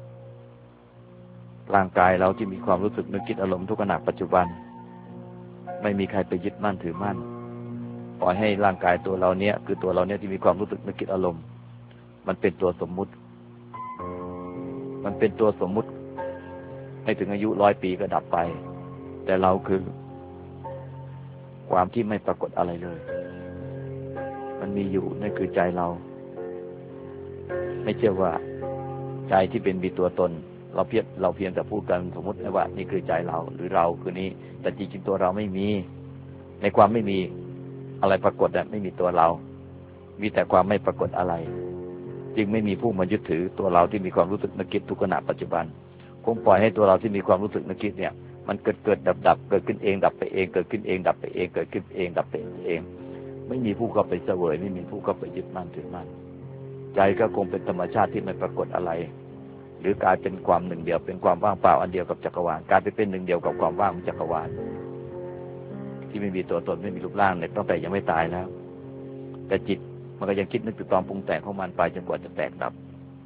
ร่างกายเราที่มีความรู้สึกนึกคิดอารมณ์ทุกขณะปัจจุบันไม่มีใครไปยึดมั่นถือมั่นปล่อยให้ร่างกายตัวเราเนี้ยคือตัวเราเนี้ยที่มีความรู้สึกนึกคิดอารมณ์มันเป็นตัวสมมุติมันเป็นตัวสมมุติให้ถึงอายุ100 ปีก็ดับไปแต่เราคือความที่ไม่ปรากฏอะไรเลยมันมีอยู่นั่นคือใจเราไม่เชื่อว่าใจที่เป็นมีตัวตนเราเพียงแต่พูดกันสมมติว่านี่คือใจเราหรือเราคือนี้แต่จริงๆตัวเราไม่มีในความไม่มีอะไรปรากฏไม่มีตัวเรามีแต่ความไม่ปรากฏอะไรจึงไม่มีผู้มายึดถือตัวเราที่มีความรู้สึกนึกคิดทุกขณะปัจจุบันคงปล่อยให้ตัวเราที่มีความรู้สึกนึกคิดเนี่ยมันเกิดดับเกิดขึ้นเองดับไปเองเกิดขึ้นเองดับไปเองเกิดขึ้นเองดับไปเองไม่มีผู้เข้าไปเสวยไม่มีผู้เข้าไปยึดมั่นถือมั่นใจก็คงเป็นธรรมชาติที่ไม่ปรากฏอะไรหรือกลายเป็นความหนึ่งเดียวเป็นความว่างเปล่าอันเดียวกับจักรวาลกลายไปเป็นหนึ่งเดียวกับความว่างของจักรวาลที่ไม่มีตัวตนไม่มีรูปร่างเนี่ยตั้งแต่ยังไม่ตายแล้วแต่จิตมันก็ยังคิดนึกตึกตองปรุงแต่งของมันไปจนกว่าจะแตกดับ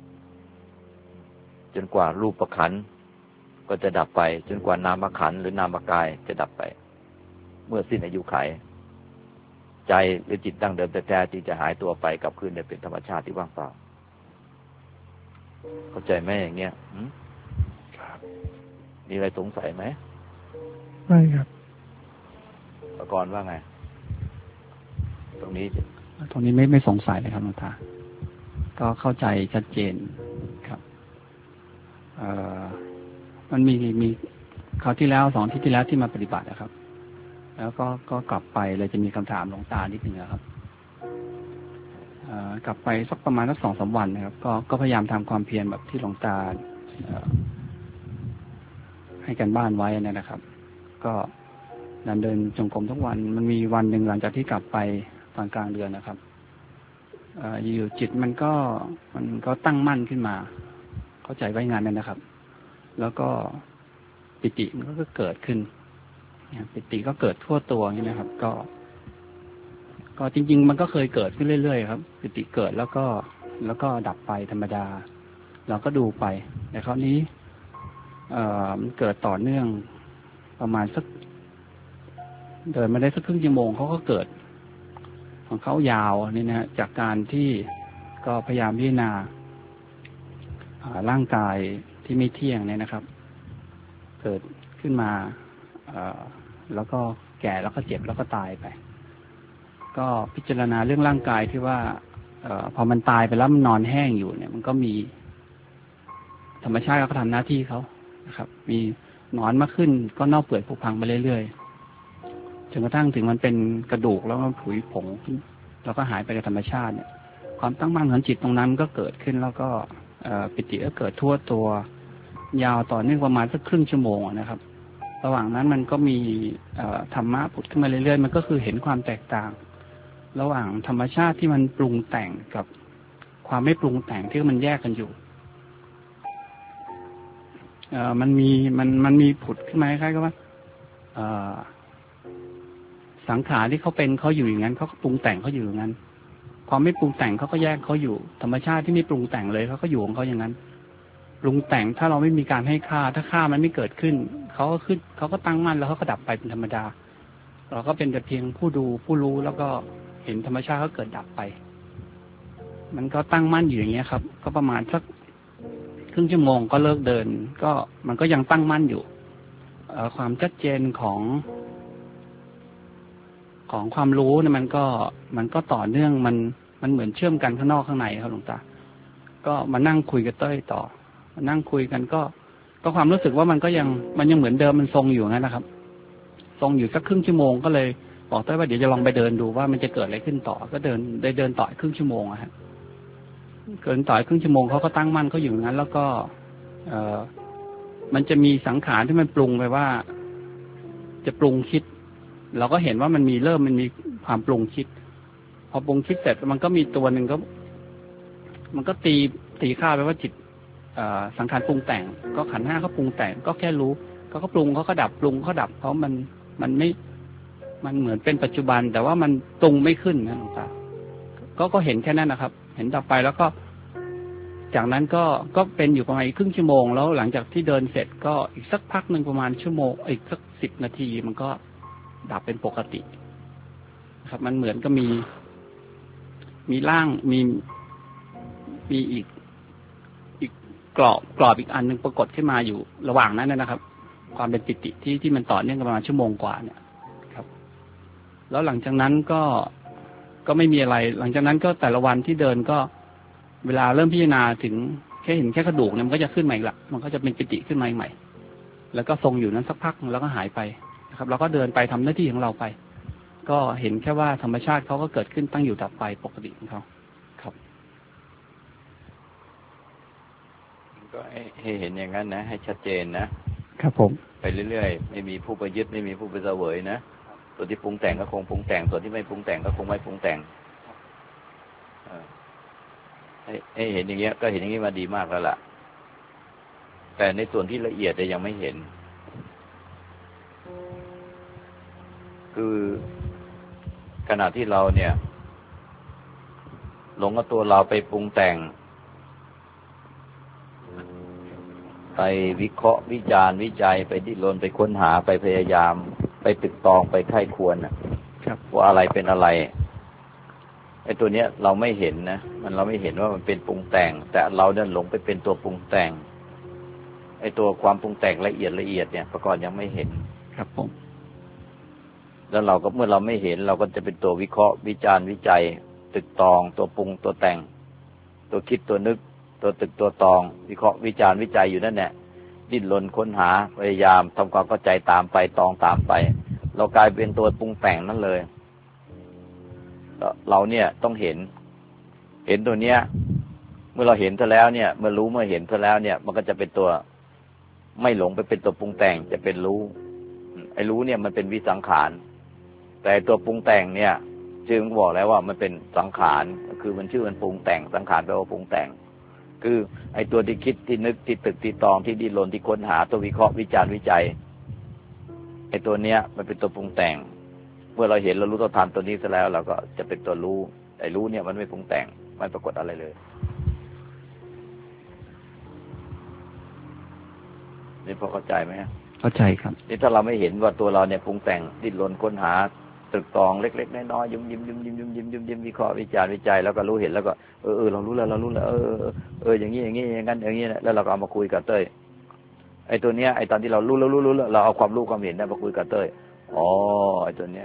จนกว่ารูปขันธ์ก็จะดับไปจนกว่านามขันธ์หรือนามกายจะดับไปเมื่อสิ้นอายุขัยใจหรือจิตดั้งเดิมแต่แท้จึงจะหายตัวไปกลับคืนเป็นธรรมชาติที่ว่างเปล่าเข้าใจไหมอย่างเงี้ยมีอะไรสงสัยไหมไม่ครับประกรณ์ว่าไงตรงนี้ไม่สงสัยเลยครับหลวงตาก็เข้าใจชัดเจนครับมันมีคราวที่แล้ว2 อาทิตย์ที่แล้วที่มาปฏิบัตินะครับแล้วก็กลับไปเลยจะมีคำถามหลวงตานิดนึงนะครับกลับไปสักประมาณ2-3 วันนะครับก็พยายามทำความเพียรแบบที่หลวงตาให้กันบ้านไว้นะครับก็เดินจงกรมทุกวันมันมีวันหนึ่งหลังจากที่กลับไปตอนกลางเดือนนะครับอยู่จิตมันก็ตั้งมั่นขึ้นมาเข้าใจไว้งานนั้นนะครับแล้วก็ปิติมันก็เกิดขึ้นปิติก็เกิดทั่วตัวอย่างนี้นะครับก็จริงๆมันก็เคยเกิดขึ้นเรื่อยๆครับปิติเกิดแล้วก็ดับไปธรรมดาเราก็ดูไปแต่คราวนี้มันเกิดต่อเนื่องประมาณสักเดินมาได้สักครึ่งชั่วโมงเขาก็เกิดของเขายาวนี่นะจากการที่ก็พยายามพิจารณาร่างกายที่ไม่เที่ยงเนี่ยนะครับ เกิดขึ้นมาแล้วก็แก่แล้วก็เจ็บแล้วก็ตายไปก็พิจารณาเรื่องร่างกายที่ว่าพอมันตายไปแล้วมันนอนแห้งอยู่เนี่ยมันก็มีธรรมชาติก็ทำหน้าที่เขานะครับมีหนอนมาขึ้นก็เน่าเปื่อยผุพังไปเรื่อยๆจนกระทั่งถึงมันเป็นกระดูกแล้วมันผุยผงแล้วก็หายไปกับธรรมชาติเนี่ยความตั้งมั่นของจิตตรงนั้นก็เกิดขึ้นแล้วก็ปิติก็เกิดทั่วตัวยาวต่อเนื่องประมาณสักครึ่งชั่วโมงนะครับระหว่างนั้นมันก็มีธรรมะผุดขึ้นมาเรื่อยๆมันก็คือเห็นความแตกต่างระหว่างธรรมชาติที่มันปรุงแต่งกับความไม่ปรุงแต่งที่มันแยกกันอยู่มันมีผุดขึ้นมาคล้ายๆกับว่าสังขารที่เขาเป็นเขาอยู่อย่างนั้นเขาปรุงแต่งเขาอยู่อย่างนั้นความไม่ปรุงแต่งเขาก็แยกเขาอยู่ธรรมชาติที่ไม่ปรุงแต่งเลยเขาก็อยู่ของเขาอย่างนั้นปรุงแต่งถ้าเราไม่มีการให้ค่าถ้าค่ามันไม่เกิดขึ้นเขาก็ขึ้นเขาก็ตั้งมั่นแล้วเขาก็ดับไปเป็นธรรมดาเราก็เป็นแต่เพียงผู้ดูผู้รู้แล้วก็เห็นธรรมชาติเขาเกิดดับไปมันก็ตั้งมั่นอยู่อย่างเงี้ยครับก็ประมาณสักครึ่งชั่วโมงก็เลิกเดินก็มันก็ยังตั้งมั่นอยู่ความชัดเจนของความรู้เนี่ยมันก็ต่อเนื่องมันเหมือนเชื่อมกันข้างนอกข้างในครับหลวงตาก็มานั่งคุยกับเต้ยต่อมานั่งคุยกันก็ความรู้สึกว่ามันยังเหมือนเดิมมันทรงอยู่งั้นนะครับทรงอยู่สักครึ่งชั่วโมงก็เลยบอกเต้ยว่าเดี๋ยวจะลองไปเดินดูว่ามันจะเกิดอะไรขึ้นต่อก็เดินต่อครึ่งชั่วโมงอะฮะเกินต่อครึ่งชั่วโมงเขาก็ตั้งมั่นเขาอยู่งั้นแล้วก็มันจะมีสังขารที่มันปรุงไปว่าจะปรุงคิดเราก็เห็นว่ามันมีความปรุงคิดพอปรุงคิดเสร็จมันก็มีตัวหนึ่งก็มันก็ตีค่าไปว่าจิตสังขารปรุงแต่งก็ขันธ์ห้าเขาปรุงแต่งก็แค่รู้เขาก็ปรุงเขาก็ดับปรุงเขาดับเพราะมันไม่มันเหมือนเป็นปัจจุบันแต่ว่ามันปรุงไม่ขึ้นนะหลวงตาก็เห็นแค่นั้นนะครับเห็นต่อไปแล้วก็จากนั้นก็เป็นอยู่ประมาณครึ่งชั่วโมงแล้วหลังจากที่เดินเสร็จก็อีกสักพักหนึ่งประมาณชั่วโมงอีกสัก10 นาทีมันก็ดับเป็นปกติครับมันเหมือนก็มีร่างมีอีกกรอบอีกอันหนึ่งปรากฏขึ้นมาอยู่ระหว่างนั้นนะครับความเป็นปิติที่มันต่อเนื่องกันประมาณชั่วโมงกว่าเนี่ยครับแล้วหลังจากนั้นก็ไม่มีอะไรหลังจากนั้นก็แต่ละวันที่เดินก็เวลาเริ่มพิจารณาถึงแค่เห็นแค่กระดูกเนี่ยมันก็จะขึ้นใหม่ละมันก็จะเป็นปิติขึ้นมาใหม่แล้วก็ทรงอยู่นั้นสักพักแล้วก็หายไปนะครับเราก็เดินไปทำหน้าที่ของเราไปก็เห็นแค่ว่าธรรมชาติเขาก็เกิดขึ้นตั้งอยู่ดับไปปกติของเขาครับก็ให้เห็นอย่างนั้นนะให้ชัดเจนนะครับผมไปเรื่อยๆไม่มีผู้ไปยึดไม่มีผู้ไปเสวยนะส่วนที่ปรุงแต่งก็คงปรุงแต่งส่วนที่ไม่ปรุงแต่งก็คงไม่ปรุงแต่งให้เห็นอย่างเงี้ยก็เห็นอย่างนี้มาดีมากแล้วล่ะแต่ในส่วนที่ละเอียดยังไม่เห็นคือขณะที่เราเนี่ยหลงกับตัวเราไปปรุงแต่งไปวิเคราะห์วิจารณ์วิจัยไปดิ้นรนไปค้นหาไปพยายามไปตึกตองไปไข้ควรว่าอะไรเป็นอะไรไอ้ตัวเนี้ยเราไม่เห็นนะเราไม่เห็นว่ามันเป็นปรุงแต่งแต่เราเนี่ยหลงไปเป็นตัวปรุงแต่งไอ้ตัวความปรุงแต่งละเอียดเนี่ยประกอบยังไม่เห็นครับผมแล้วเราก็เมื่อเราไม่เห็นเราก็จะเป็นตัววิเคราะห์วิจารณ์วิจัยตึกตองตัวปรุงตัวแต่งตัวคิดตัวนึกตัวตึกตัวตองวิเคราะห์วิจารณ์วิจัยอยู่นั่นแหละดิ้นรนค้นหาพยายามทำความเข้าใจตามไปตองตามไปเรากลายเป็นตัวปรุงแต่งนั่นเลยเราเนี่ยต้องเห็นตัวเนี้ยเมื่อเราเห็นซะแล้วเนี่ยเมื่อรู้เมื่อเห็นซะแล้วเนี่ยมันก็จะเป็นตัวไม่หลงไปเป็นตัวปรุงแต่งจะเป็นรู้ไอ้รู้เนี่ยมันเป็นวิสังขารแต่ตัวปรุงแต่งเนี่ยชื่อมันบอกแล้วว่ามันเป็นสังขารคือมันชื่อมันปรุงแต่งสังขารแปลว่าปรุงแต่งคือไอ้ตัวที่คิดที่นึกที่ตึกที่ตองที่ดิ้นรนที่ค้นหาตัววิเคราะห์วิจารณ์วิจัยไอ้ตัวเนี้ยมันเป็นตัวปรุงแต่งเมื่อเราเห็นเรารู้ตัวทันตัวนี้ซะแล้วเราก็จะเป็นตัวรู้ไอ้รู้เนี่ยมันไม่ปรุงแต่งไม่ปรากฏอะไรเลยนี่พอเข้าใจไหมเข้าใจครับนี่ถ้าเราไม่เห็นว่าตัวเราเนี่ยปรุงแต่งดิ้นรนค้นหาตรึกตรองเล็กๆน้อยๆยิ้มวิเคราะห์วิจารณ์วิจัยแล้วก็รู้เห็นแล้วก็เรารู้แล้วอย่างนี้อย่างนั้นอย่างนี้แล้วเราก็เอามาคุยกับเต้ยไอ้ตัวเนี้ยไอ้ตอนที่เรารู้เราเอาความรู้ความเห็นได้มาคุยกับเต้ยอ๋อไอ้ตัวเนี้ย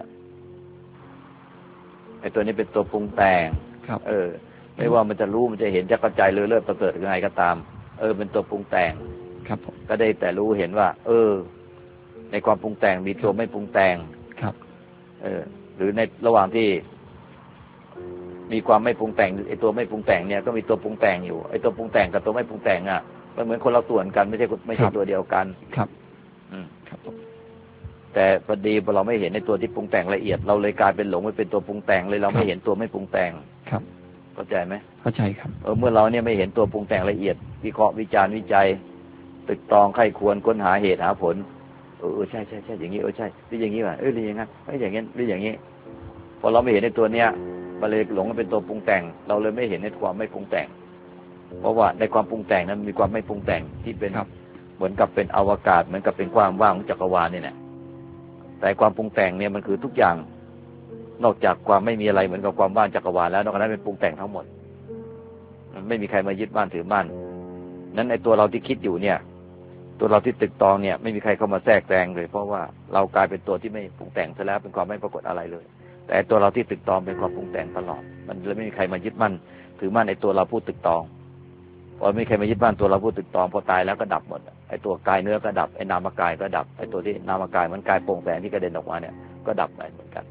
ไอ้ตัวนี้เป็นตัวปรุงแต่งครับไม่ว่ามันจะรู้มันจะเห็นจะเข้าใจเลิศประเสริฐยังไงก็ตามเป็นตัวปรุงแต่งครับก็ได้แต่รู้เห็นว่าในความปรุงแต่งมีตัวไม่ปรุงแต่งครับหรือในระหว่างที่มีความไม่ปรุงแต่งไอ้ตัวไม่ปรุงแต่งเนี่ยก็มีตัวปรุงแต่งอยู่ไอ้ตัวปรุงแต่งกับตัวไม่ปรุงแต่งอ่ะมันเหมือนคนละส่วนกันไม่ใช่ตัวเดียวกันครับครับแต่พอดีพอเราไม่เห็นในตัวที่ปรุงแต่งละเอียดเราเลยกลายเป็นหลงไปเป็นตัวปรุงแต่งเลยเราไม่เห็นตัวไม่ปรุงแต่งครับเข้าใจไหมเข้าใจครับเมื่อเราเนี่ยไม่เห็นตัวปรุงแต่งละเอียดวิเคราะห์วิจารณ์วิจัยตึกตองไข้ควรค้นหาเหตุหาผลใช่อย่างนี้ใช่หรืออย่างนี้ว่ะหรืออย่างนั้นอย่างนี้หรืออย่างนี้พอเราไม่เห็นในตัวเนี้ยมันเลยหลงเป็นตัวปรุงแต่งเราเลยไม่เห็นในความไม่ปรุงแต่งเพราะว่าในความปรุงแต่งนั้นมีความไม่ปรุงแต่งที่เป็นเหมือนกับเป็นอวกาศเหมือนกับเป็นความว่างของจักรวาลนี่แหละแต่ความปรุงแต่งเนี่ยมันคือทุกอย่างนอกจากความไม่มีอะไรเหมือนกับความว่างจักรวาลแล้วนอกจากนั้นเป็นปรุงแต่งทั้งหมดมันไม่มีใครมายึดบ้านถือบ้านนั้นไอ้ตัวเราที่คิดอยู่เนี่ยตัวเราที่ตึกตองเนี่ยไม่มีใครเข้ามาแทรกแซงเลยเพราะว่าเรากลายเป็นตัวที่ไม่ปรุงแต่งซะแล้วเป็นความไม่ปรากฏอะไรเลยแต่ตัวเราที่ตึกตองเป็นความปรุงแต่งตลอดมันเลยไม่มีใครมายึดมั่นถือมั่นไอ้ตัวเราผู้ตึกตองพอไม่มีใครมายึดมั่นตัวเราผู้ตึกตองพอตายแล้วก็ดับหมดไอ้ตัวกายเนื้อก็ดับไอ้นามกายก็ดับไอ้ตัวที่นามกายมันกายโปร่งแสงที่กระเด็นออกมาเนี่ยก็ดับไปเหมือนกัน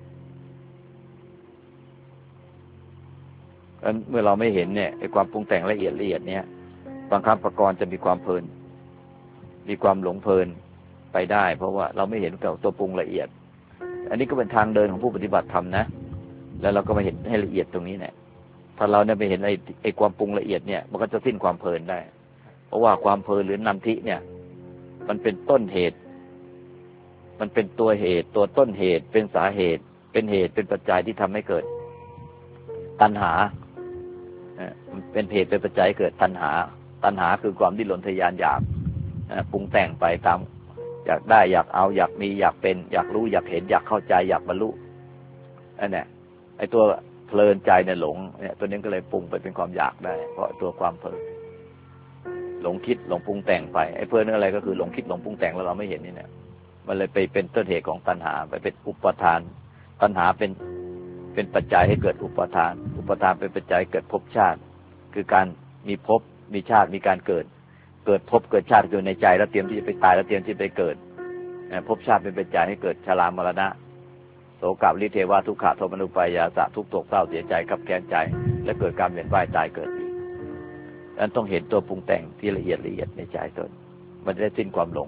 เมื่อเราไม่เห็นเนี่ยไอ้ความปรุงแต่งละเอียดเนี่ยบางครั้งประกรณ์จะมีความเพลินมีความหลงเพลินไปได้เพราะว่าเราไม่เห็นกับตัวปรุงละเอียดอันนี้ก็เป็นทางเดินของผู้ปฏิบัติธรรมนะแล้วเราก็มาเห็นให้ละเอียดตรงนี้เนี่ยถ้าเราเนี่ยไม่เห็นไอ้ความปรุงละเอียดเนี่ยมันก็จะสิ้นความเพลินได้เพราะว่าความเพลินหรือนันทิเนี่ยมันเป็นต้นเหตุมันเป็นตัวเหตุตัวต้นเหตุเป็นสาเหตุเป็นเหตุเป็นปัจจัยที่ทำให้เกิดตัณหาเป็นเหตุเป็นปัจจัยเกิดตัณหาคือความดิ้นรนทะยานอยากปรุงแต่งไปตามอยากได้อยากเอาอยากมีอยากเป็นอยากรู้อยากเห็นอยากเข้าใจอยากบรรลุนั่นแหละไอ้ตัวเพลินใจเนี่ยหลงเนี่ยตัวนี้ก็เลยปรุงไปเป็นความอยากได้เพราะตัวความเพลินหลงคิดหลงปรุงแต่งไปไอ้เพลินอะไรก็คือหลงคิดหลงปรุงแต่งแล้วเราไม่เห็นนี่เนี่ยมันเลยไปเป็นต้นเหตุของตัณหาไปเป็นอุปทานตัณหาเป็นปัจจัยให้เกิดอุปทานเป็นปัจจัยเกิดภพชาติคือการมีภพมีชาติมีการเกิดภพเกิดชาติอยู่ในใจแล้วเตรียมที่จะไปตายแล้วเตรียมที่จะไปเกิดภพชาติเป็นปัจจัยให้เกิดชรามรณะโศกะลิเทวะทุกขโทมนัสอุปายาสะทุกข์โศกเศร้าเสียใจขับแค้นใจและเกิดการเวียนว่ายตายเกิดอีกนั้นต้องเห็นตัวปรุงแต่งที่ละเอียดในใจตนมันจะได้สิ้นความหลง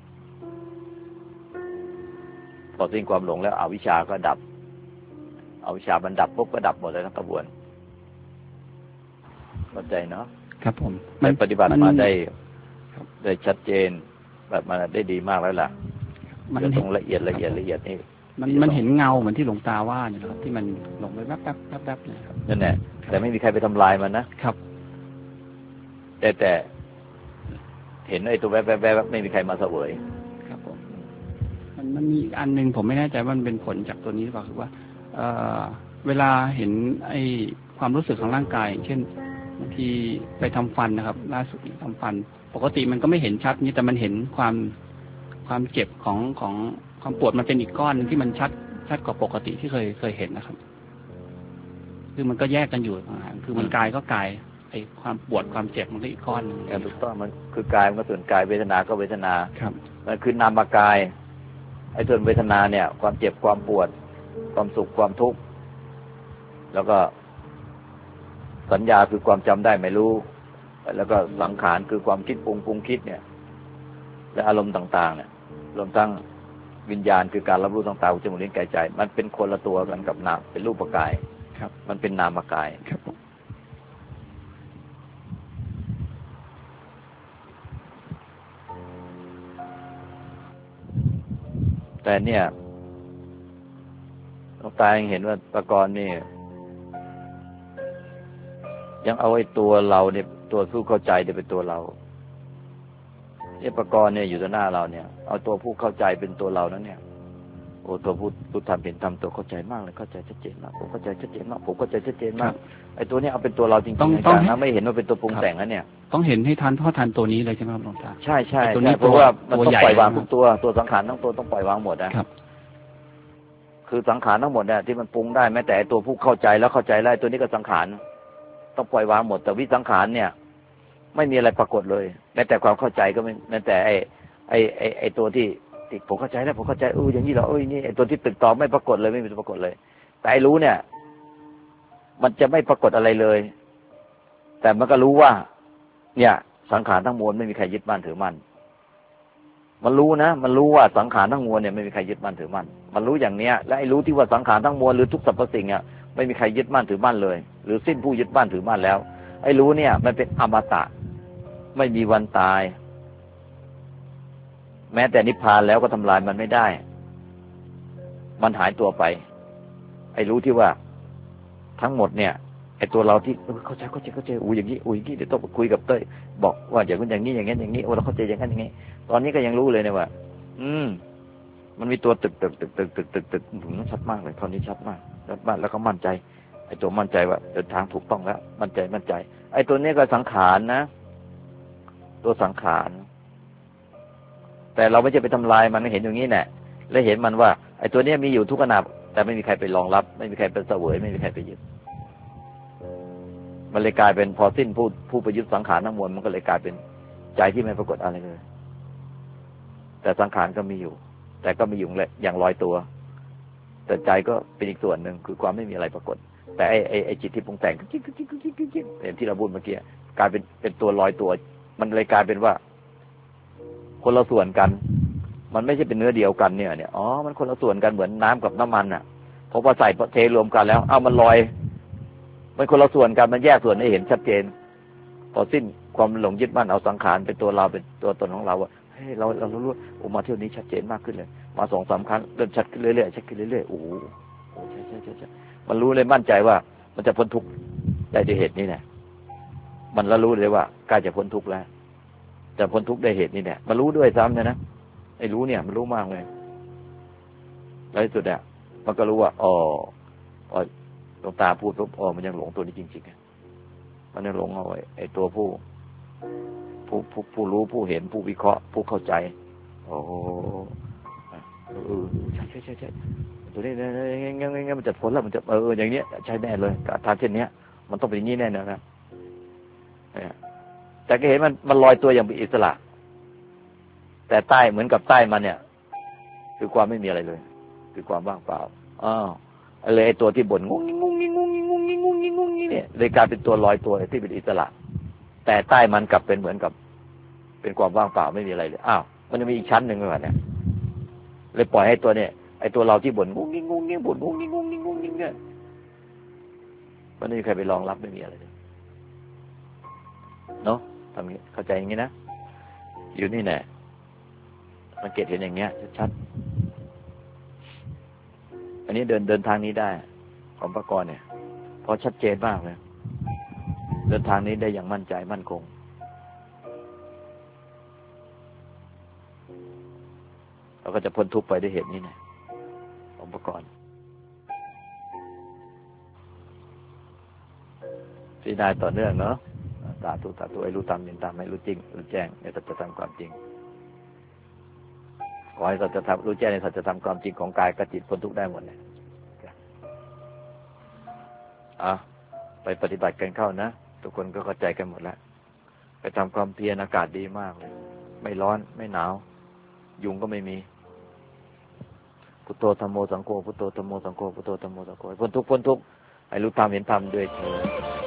พอสิ้นความหลงแล้วอวิชชาก็ดับอวิชชามันดับปุ๊บก็ดับหมดเลยทั้งกระบวนเข้าใจเนาะครับผมมันปฏิบัติมาได้ชัดเจนแบบมาได้ดีมากแล้วล่ะมันตรงละเอียดนี่มันเห็นเงาเหมือนที่หลวงตาว่าเนี่ยครับที่มันหลงไปแป๊บเนี่ยครับนั่นแหละแต่ไม่มีใครไปทำลายมันนะครับแต่เห็นไอ้ตัวแวบไม่มีใครมาเสวยครับผมมันมีอันนึงผมไม่แน่ใจว่ามันเป็นผลจากตัวนี้หรือเปล่าคือว่าเวลาเห็นไอ้ความรู้สึกของร่างกายเช่นบางทีไปทำฟันนะครับล่าสุดทำฟันปกติมันก็ไม่เห็นชัดนี่แต่มันเห็นความเจ็บของความปวดมันเป็นอีกก้อนนึงที่มันชัดกว่าปกติที่เคยเห็นนะครับคือมันก็แยกกันอยู่คือมันกายก็กายไอ้ความปวดความเจ็บมันก็อีกก้อนนึงถูกต้องมันคือกายมันก็ส่วนกายเวทนาก็เวทนาครับมันคือนามกายไอ้ส่วนเวทนาเนี่ยความเจ็บความปวดความสุขความทุกข์แล้วก็สัญญาคือความจำได้ไม่รู้แล้วก็สังขารคือความคิดปรุงคิดเนี่ยและอารมณ์ต่างๆเนี่ยรวมทั้งวิญญาณคือการรับรู้ต่างๆหูจมูกลิ้นกายใจมันเป็นคนละตัวกันกับนามเป็นรูปกายครับมันเป็นนามกายครับแต่เนี่ยหลวงตาเห็นว่าประกรณ์นี่ยังเอาไอ้ตัวเราเนี่ยตัวผู้เข้าใจเนี่ยเป็นตัวเราเนี่ยประกรณ์เนี่ยอยู่ต่อหน้าเราเนี่ยเอาตัวผู้เข้าใจเป็นตัวเรานั้นเนี่ยโอ้ตัวพูดทำเห็นทำตัวเข้าใจมากเลยเข้าใจชัดเจนมากผมเข้าใจชัดเจนมากผมเข้าใจชัดเจนมากไอ้ตัวนี้เอาเป็นตัวเราจริงๆนะไม่เห็นว่าเป็นตัวปรุงแต่งนะเนี่ยต้องเห็นให้ทันเพราะทันตัวนี้เลยใช่ไหมครับหลวงตาใช่ใช่ตัวนี้เพราะว่ามันต้องปล่อยวางทุกตัวสังขารทั้งตัวต้องปล่อยวางหมดนะครับคือสังขารทั้งหมดเนี่ยที่มันปรุงได้แม้แต่ตัวผู้เข้าใจแล้วเข้าใจได้ตัวนี้ก็สังขารต้องปล่อยวางหมดแต่วิสังขารเนี่ยไม่มีอะไรปรากฏเลยแม้แต่ความเข้าใจก็ไม่แม้แต่ไอ้ตัวที่ผมเข้าใจแล้วผมเข้าใจอย่างนี้เหรอนี่ไอ้ตัวที่ตึกตองไม่ปรากฏเลยไม่มีตัวปรากฏเลยแต่ไอ้รู้เนี่ยมันจะไม่ปรากฏอะไรเลยแต่มันก็รู้ว่าเนี่ยสังขารทั้งมวลไม่มีใครยึดมั่นถือมั่นมันรู้นะมันรู้ว่าสังขารทั้งมวลเนี่ยไม่มีใครยึดมั่นถือมั่นมันรู้อย่างเนี้ยและไอ้รู้ที่ว่าสังขารทั้งมวลหรือทุกสรรพสิ่งอ่ะไม่มีใครยึดมั่นถือมั่นเลยหรือสิ้นผู้ยึดมั่นถือมั่นแล้วไอ้รู้เนี่ยมันเป็นอมตะไม่มีวันตายแม้แต่นิพพานแล้วก็ทำลายมันไม่ได้มันหายตัวไปไอ้รู้ที่ว่าทั้งหมดเนี่ยไอ้ตัวเราที่เข้าใจอย่างนี้เดี๋ยวต้องคุยกับเต้ยบอกว่าอย่างนั้นอย่างนี้อย่างนั้นอย่างนี้เราเข้าใจอย่างนั้นอย่างนี้ตอนนี้ก็ยังรู้เลยเนี่ยว่ามันมีตัวตึกชัดมากเลยตอนนี้ชัดมากแล้วก็มั่นใจไอ้ตัวมั่นใจว่าเดินทางถูกต้องแล้วมั่นใจไอ้ตัวนี้ก็สังขารนะตัวสังขารแต่เราไม่ใช่ไปทำลายมันเห็นอย่างนี้แหละและเห็นมันว่าไอ้ตัวนี้มีอยู่ทุกขณะแต่ไม่มีใครไปรองรับไม่มีใครเป็นเสวยไม่มีใครไปยึดมันเลยกลายเป็นพอสิ้นผู้ไปยึดสังขารทั้งมวลมันก็เลยกลายเป็นใจที่ไม่ปรากฏอะไรเลยแต่สังขารก็มีอยู่แต่ก็มีอยู่อย่างลอยตัวแต่ใจก็เป็นอีกส่วนหนึ่งคือความไม่มีอะไรปรากฏแต่ไอ้จิตที่ปรุงแต่งอย่างที่เราพูดเมื่อกี้กลายเป็นตัวลอยตัวมันเลยกลายเป็นว่าคนละส่วนกันมันไม่ใช่เป็นเนื้อเดียวกันเนี่ยมันคนละส่วนกันเหมือนน้ำกับน้ำมันอ่ะพอใส่เทรวมกันแล้วมันลอยมันคนละส่วนกันมันแยกส่วนให้เห็นชัดเจนพอสิ้นความหลงยึดมั่นเอาสังขารเป็นตัวเราเป็นตัวตนของเราว่าเฮ้ยเรารู้มาเที่ยวนี้ชัดเจนมากขึ้นเลยมา 2-3 ครั้งเริ่มชัดขึ้นเรื่อยๆชัดขึ้นเรื่อยๆโอ้ใช่มันรู้เลยมั่นใจว่ามันจะพ้นทุกข์ได้ด้วยเหตุนี้แหละมันแล้วรู้เลยว่าใกล้จะพ้นทุกข์แล้วจะพ้นทุกข์ได้เหตุนี้เนี่ยมันรู้ด้วยซ้ำนะไอ้รู้เนี่ยมันรู้มากเลยแล้วที่สุดเนี่ยมันก็รู้ว่าหลวงตาพูดปุ๊บมันยังหลงตัวนี้จริงๆมันยังหลงเอาไอ้ตัวผู้รู้ผู้เห็นผู้วิเคราะห์ผู้เข้าใจใช่ตัวนี้งั้นมันจะพ้นแล้วมันจะอย่างเนี้ยใช่แน่เลยการทำเช่นนี้มันต้องเป็นอย่างนี้แน่นะแต่ก็เห็นมันลอยตัวอย่างเป็นอิสระแต่ใต้เหมือนกับใต้มันเนี่ยคือความไม่มีอะไรเลยคือความว่างเปล่าเลยไอ้ตัวที่บ่นงุ้งงิ้งเนี่ยเลยกลายเป็นตัวลอยตัวที่เป็นอิสระแต่ใต้มันกลับเป็นเหมือนกับเป็นความว่างเปล่าไม่มีอะไรเลยมันจะมีอีกชั้นหนึ่งเลยเนี่ยเลยปล่อยให้ตัวเนี่ยไอ้ตัวเราที่บ่นงุ้งงิ้งบ่นงุ้งงิ้งเนี่ยมันไม่มีใครไปรองรับไม่มีอะไรเลยเนาะทำอย่างนี้เข้าใจอย่างนี้นะอยู่นี่แน่มันเก็ตเห็นอย่างเงี้ยชัดอันนี้เดินทางนี้ได้ของปกรณ์เนี่ยพอชัดเจนมากเลยเดินทางนี้ได้อย่างมั่นใจมั่นคงเราก็จะพ้นทุกข์ไปด้วยเหตุนี้เนี่ยของปกรณ์พิจารณาต่อเนื่องเนาะสาธุไอ้รู้ตามเห็นตามให้รู้จริงรู้แจ้งในสัจธรรมความจริงขอให้สัจธรรมรู้แจ้งในสัจธรรมความจริงของกายกับจิตพ้นทุกข์ได้หมดเลยไปปฏิบัติกันเข้านะทุกคนก็เข้าใจกันหมดแล้วไปทำความเพียรอากาศดีมากเลยไม่ร้อนไม่หนาวยุงก็ไม่มีพุทโธธัมโมสังโฆพุทโธธัมโมสังโฆพุทโธธัมโมสังโฆพ้นทุกข์ให้รู้ตามเห็นธรรมด้วยเถิด